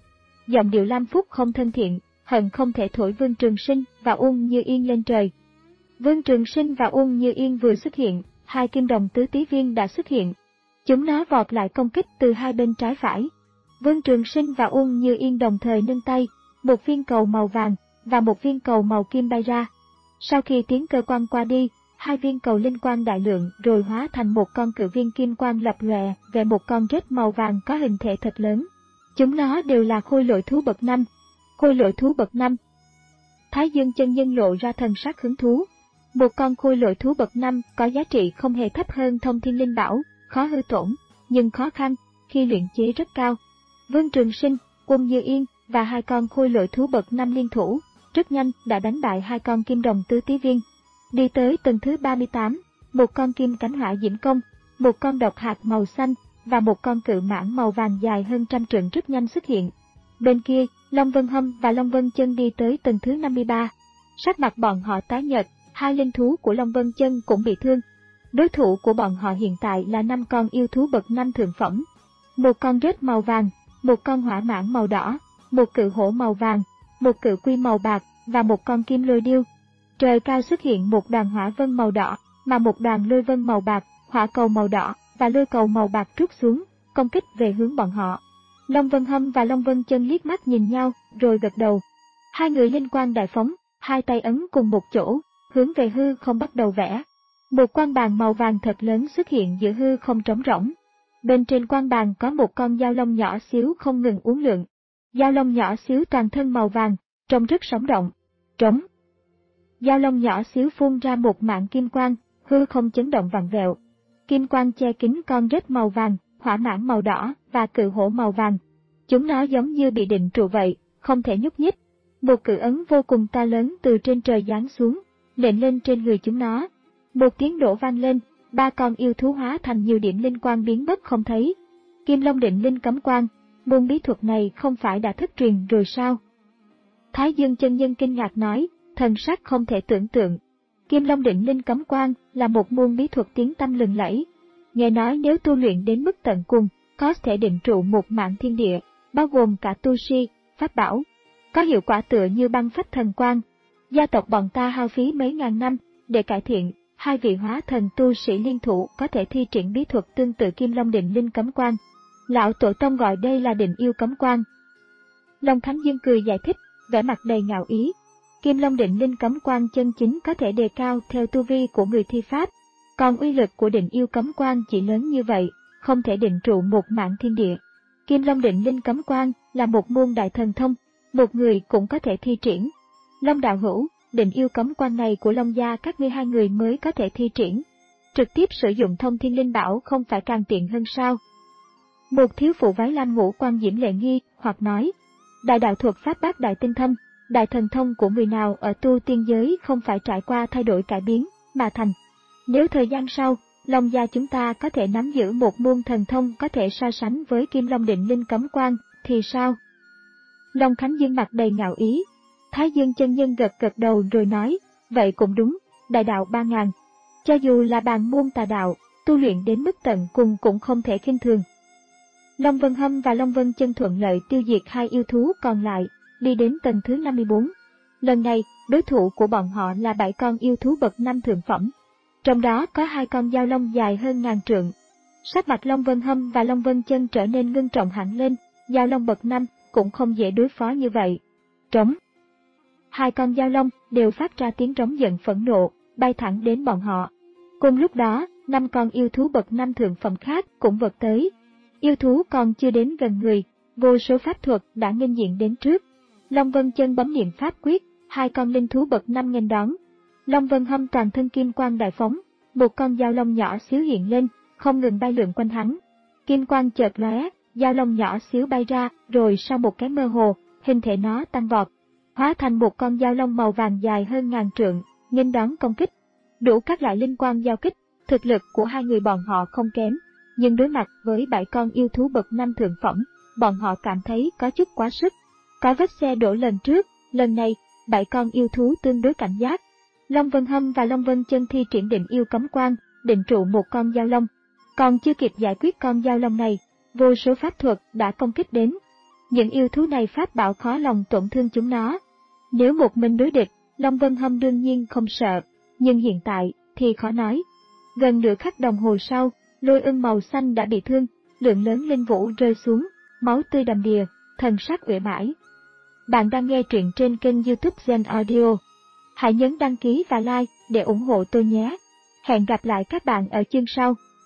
Speaker 1: Giọng điệu Lam Phúc không thân thiện, hận không thể thổi Vương Trường Sinh và Uông Như Yên lên trời. Vương Trường Sinh và Uông Như Yên vừa xuất hiện, hai kim đồng tứ tí viên đã xuất hiện. Chúng nó vọt lại công kích từ hai bên trái phải. Vương Trường Sinh và Uông Như Yên đồng thời nâng tay, một viên cầu màu vàng và một viên cầu màu kim bay ra. Sau khi tiếng cơ quan qua đi, hai viên cầu linh quang đại lượng rồi hóa thành một con cự viên kim quang lập lòe về một con rết màu vàng có hình thể thật lớn. Chúng nó đều là khôi lỗi thú bậc năm. Khôi lỗi thú bậc năm. Thái Dương chân nhân lộ ra thần sắc hứng thú. Một con khôi lỗi thú bậc năm có giá trị không hề thấp hơn Thông Thiên Linh Bảo, khó hư tổn, nhưng khó khăn khi luyện chế rất cao. Vương Trường Sinh, Quân Như Yên và hai con khôi lỗi thú bậc năm liên thủ, rất nhanh đã đánh bại hai con kim đồng tứ tí viên. Đi tới tầng thứ ba mươi tám, một con kim cánh hỏa diễm công, một con độc hạt màu xanh và một con cự mãng màu vàng dài hơn trăm trượng rất nhanh xuất hiện. Bên kia, Long Vân Hâm và Long Vân Chân đi tới tầng thứ năm mươi ba. Sắc mặt bọn họ tái nhợt, hai linh thú của Long Vân Chân cũng bị thương. Đối thủ của bọn họ hiện tại là năm con yêu thú bậc năm thượng phẩm. Một con rết màu vàng, một con hỏa mãng màu đỏ, một cự hổ màu vàng, một cự quy màu bạc và một con kim lôi điêu. Trời cao xuất hiện một đoàn hỏa vân màu đỏ, mà một đoàn lôi vân màu bạc, hỏa cầu màu đỏ và lôi cầu màu bạc trút xuống, công kích về hướng bọn họ. Long Vân Hâm và Long Vân Chân liếc mắt nhìn nhau, rồi gật đầu. Hai người linh quang đại phóng, hai tay ấn cùng một chỗ, hướng về hư không bắt đầu vẽ. Một quan bàn màu vàng thật lớn xuất hiện giữa hư không trống rỗng. Bên trên quan bàn có một con dao long nhỏ xíu không ngừng uốn lượn. Dao long nhỏ xíu toàn thân màu vàng, trông rất sống động. Trống. Dao long nhỏ xíu phun ra một mảng kim quang, hư không chấn động vặn vẹo. Kim quang che kín con rết màu vàng, hỏa mãng màu đỏ và cự hổ màu vàng. Chúng nó giống như bị định trụ vậy, không thể nhúc nhích. Một cự ấn vô cùng to lớn từ trên trời giáng xuống, nện lên trên người chúng nó. Một tiếng nổ vang lên, ba con yêu thú hóa thành nhiều điểm linh quang biến mất không thấy. Kim Long Định Linh Cấm Quang, môn bí thuật này không phải đã thất truyền rồi sao? Thái Dương chân nhân kinh ngạc nói, thần sắc không thể tưởng tượng. Kim Long Định Linh Cấm Quang là một môn bí thuật tiếng tăm lừng lẫy. Nghe nói nếu tu luyện đến mức tận cùng, có thể định trụ một mảng thiên địa, bao gồm cả tu sĩ, pháp bảo. Có hiệu quả tựa như băng phách thần quang. Gia tộc bọn ta hao phí mấy ngàn năm để cải thiện, hai vị hóa thần tu sĩ liên thủ có thể thi triển bí thuật tương tự Kim Long Định Linh Cấm Quang. Lão tổ tông gọi đây là Định Yêu Cấm Quang. Long Khánh Dương cười giải thích, vẻ mặt đầy ngạo ý. Kim Long Định Linh Cấm Quang chân chính có thể đề cao theo tu vi của người thi pháp, còn uy lực của Định Yêu Cấm Quang chỉ lớn như vậy, không thể định trụ một mảng thiên địa. Kim Long Định Linh Cấm Quang là một môn đại thần thông, một người cũng có thể thi triển. Long đạo hữu, Định Yêu Cấm Quang này của Long gia các ngươi hai người mới có thể thi triển. trực tiếp sử dụng thông thiên linh bảo không phải càng tiện hơn sao? Một thiếu phụ váy lam ngũ quan diễm lệ nghi, hoặc nói, đại đạo thuật pháp bát đại tinh thâm, đại thần thông của người nào ở tu tiên giới không phải trải qua thay đổi cải biến, mà thành. Nếu thời gian sau, Long gia chúng ta có thể nắm giữ một môn thần thông có thể so sánh với Kim Long Định Linh Cấm Quan, thì sao? Long Khánh Dương mặt đầy ngạo ý. Thái Dương chân nhân gật gật đầu rồi nói, vậy cũng đúng, đại đạo ba ngàn. Cho dù là bàn môn tà đạo, tu luyện đến mức tận cùng cũng không thể khinh thường. Long Vân Hâm và Long Vân Chân thuận lợi tiêu diệt hai yêu thú còn lại, đi đến tầng thứ năm mươi bốn. Lần này, đối thủ của bọn họ là bảy con yêu thú bậc năm thượng phẩm. Trong đó có hai con dao long dài hơn ngàn trượng. Sắc mặt Long Vân Hâm và Long Vân Chân trở nên ngưng trọng hẳn lên, dao long bậc năm cũng không dễ đối phó như vậy. Trống. Hai con dao long đều phát ra tiếng trống giận phẫn nộ, bay thẳng đến bọn họ. Cùng lúc đó, năm con yêu thú bậc năm thượng phẩm khác cũng vọt tới. Yêu thú còn chưa đến gần người, vô số pháp thuật đã nghênh diện đến trước. Long Vân Chân bấm niệm pháp quyết, hai con linh thú bậc năm nghênh đón. Long Vân Hâm toàn thân kim quang đại phóng, một con dao long nhỏ xíu hiện lên, không ngừng bay lượn quanh hắn. Kim quang chợt lóe, dao long nhỏ xíu bay ra, rồi sau một cái mơ hồ, hình thể nó tăng vọt, hóa thành một con dao long màu vàng dài hơn ngàn trượng, nghênh đón công kích. Đủ các loại linh quang giao kích, thực lực của hai người bọn họ không kém, nhưng đối mặt với bảy con yêu thú bậc năm thượng phẩm, bọn họ cảm thấy có chút quá sức. Có vết xe đổ lần trước, lần này, bảy con yêu thú tương đối cảnh giác. Long Vân Hâm và Long Vân Chân thi triển định yêu cấm quan, định trụ một con dao long. Còn chưa kịp giải quyết con dao long này, vô số pháp thuật đã công kích đến. Những yêu thú này pháp bảo khó lòng tổn thương chúng nó. Nếu một mình đối địch, Long Vân Hâm đương nhiên không sợ, nhưng hiện tại thì khó nói. Gần nửa khắc đồng hồ sau, Lôi Ưng màu xanh đã bị thương, lượng lớn linh vũ rơi xuống, máu tươi đầm đìa, thần sắc uể oải. Bạn đang nghe truyện trên kênh YouTube Zen Audio. Hãy nhấn đăng ký và like để ủng hộ tôi nhé. Hẹn gặp lại các bạn ở chương sau.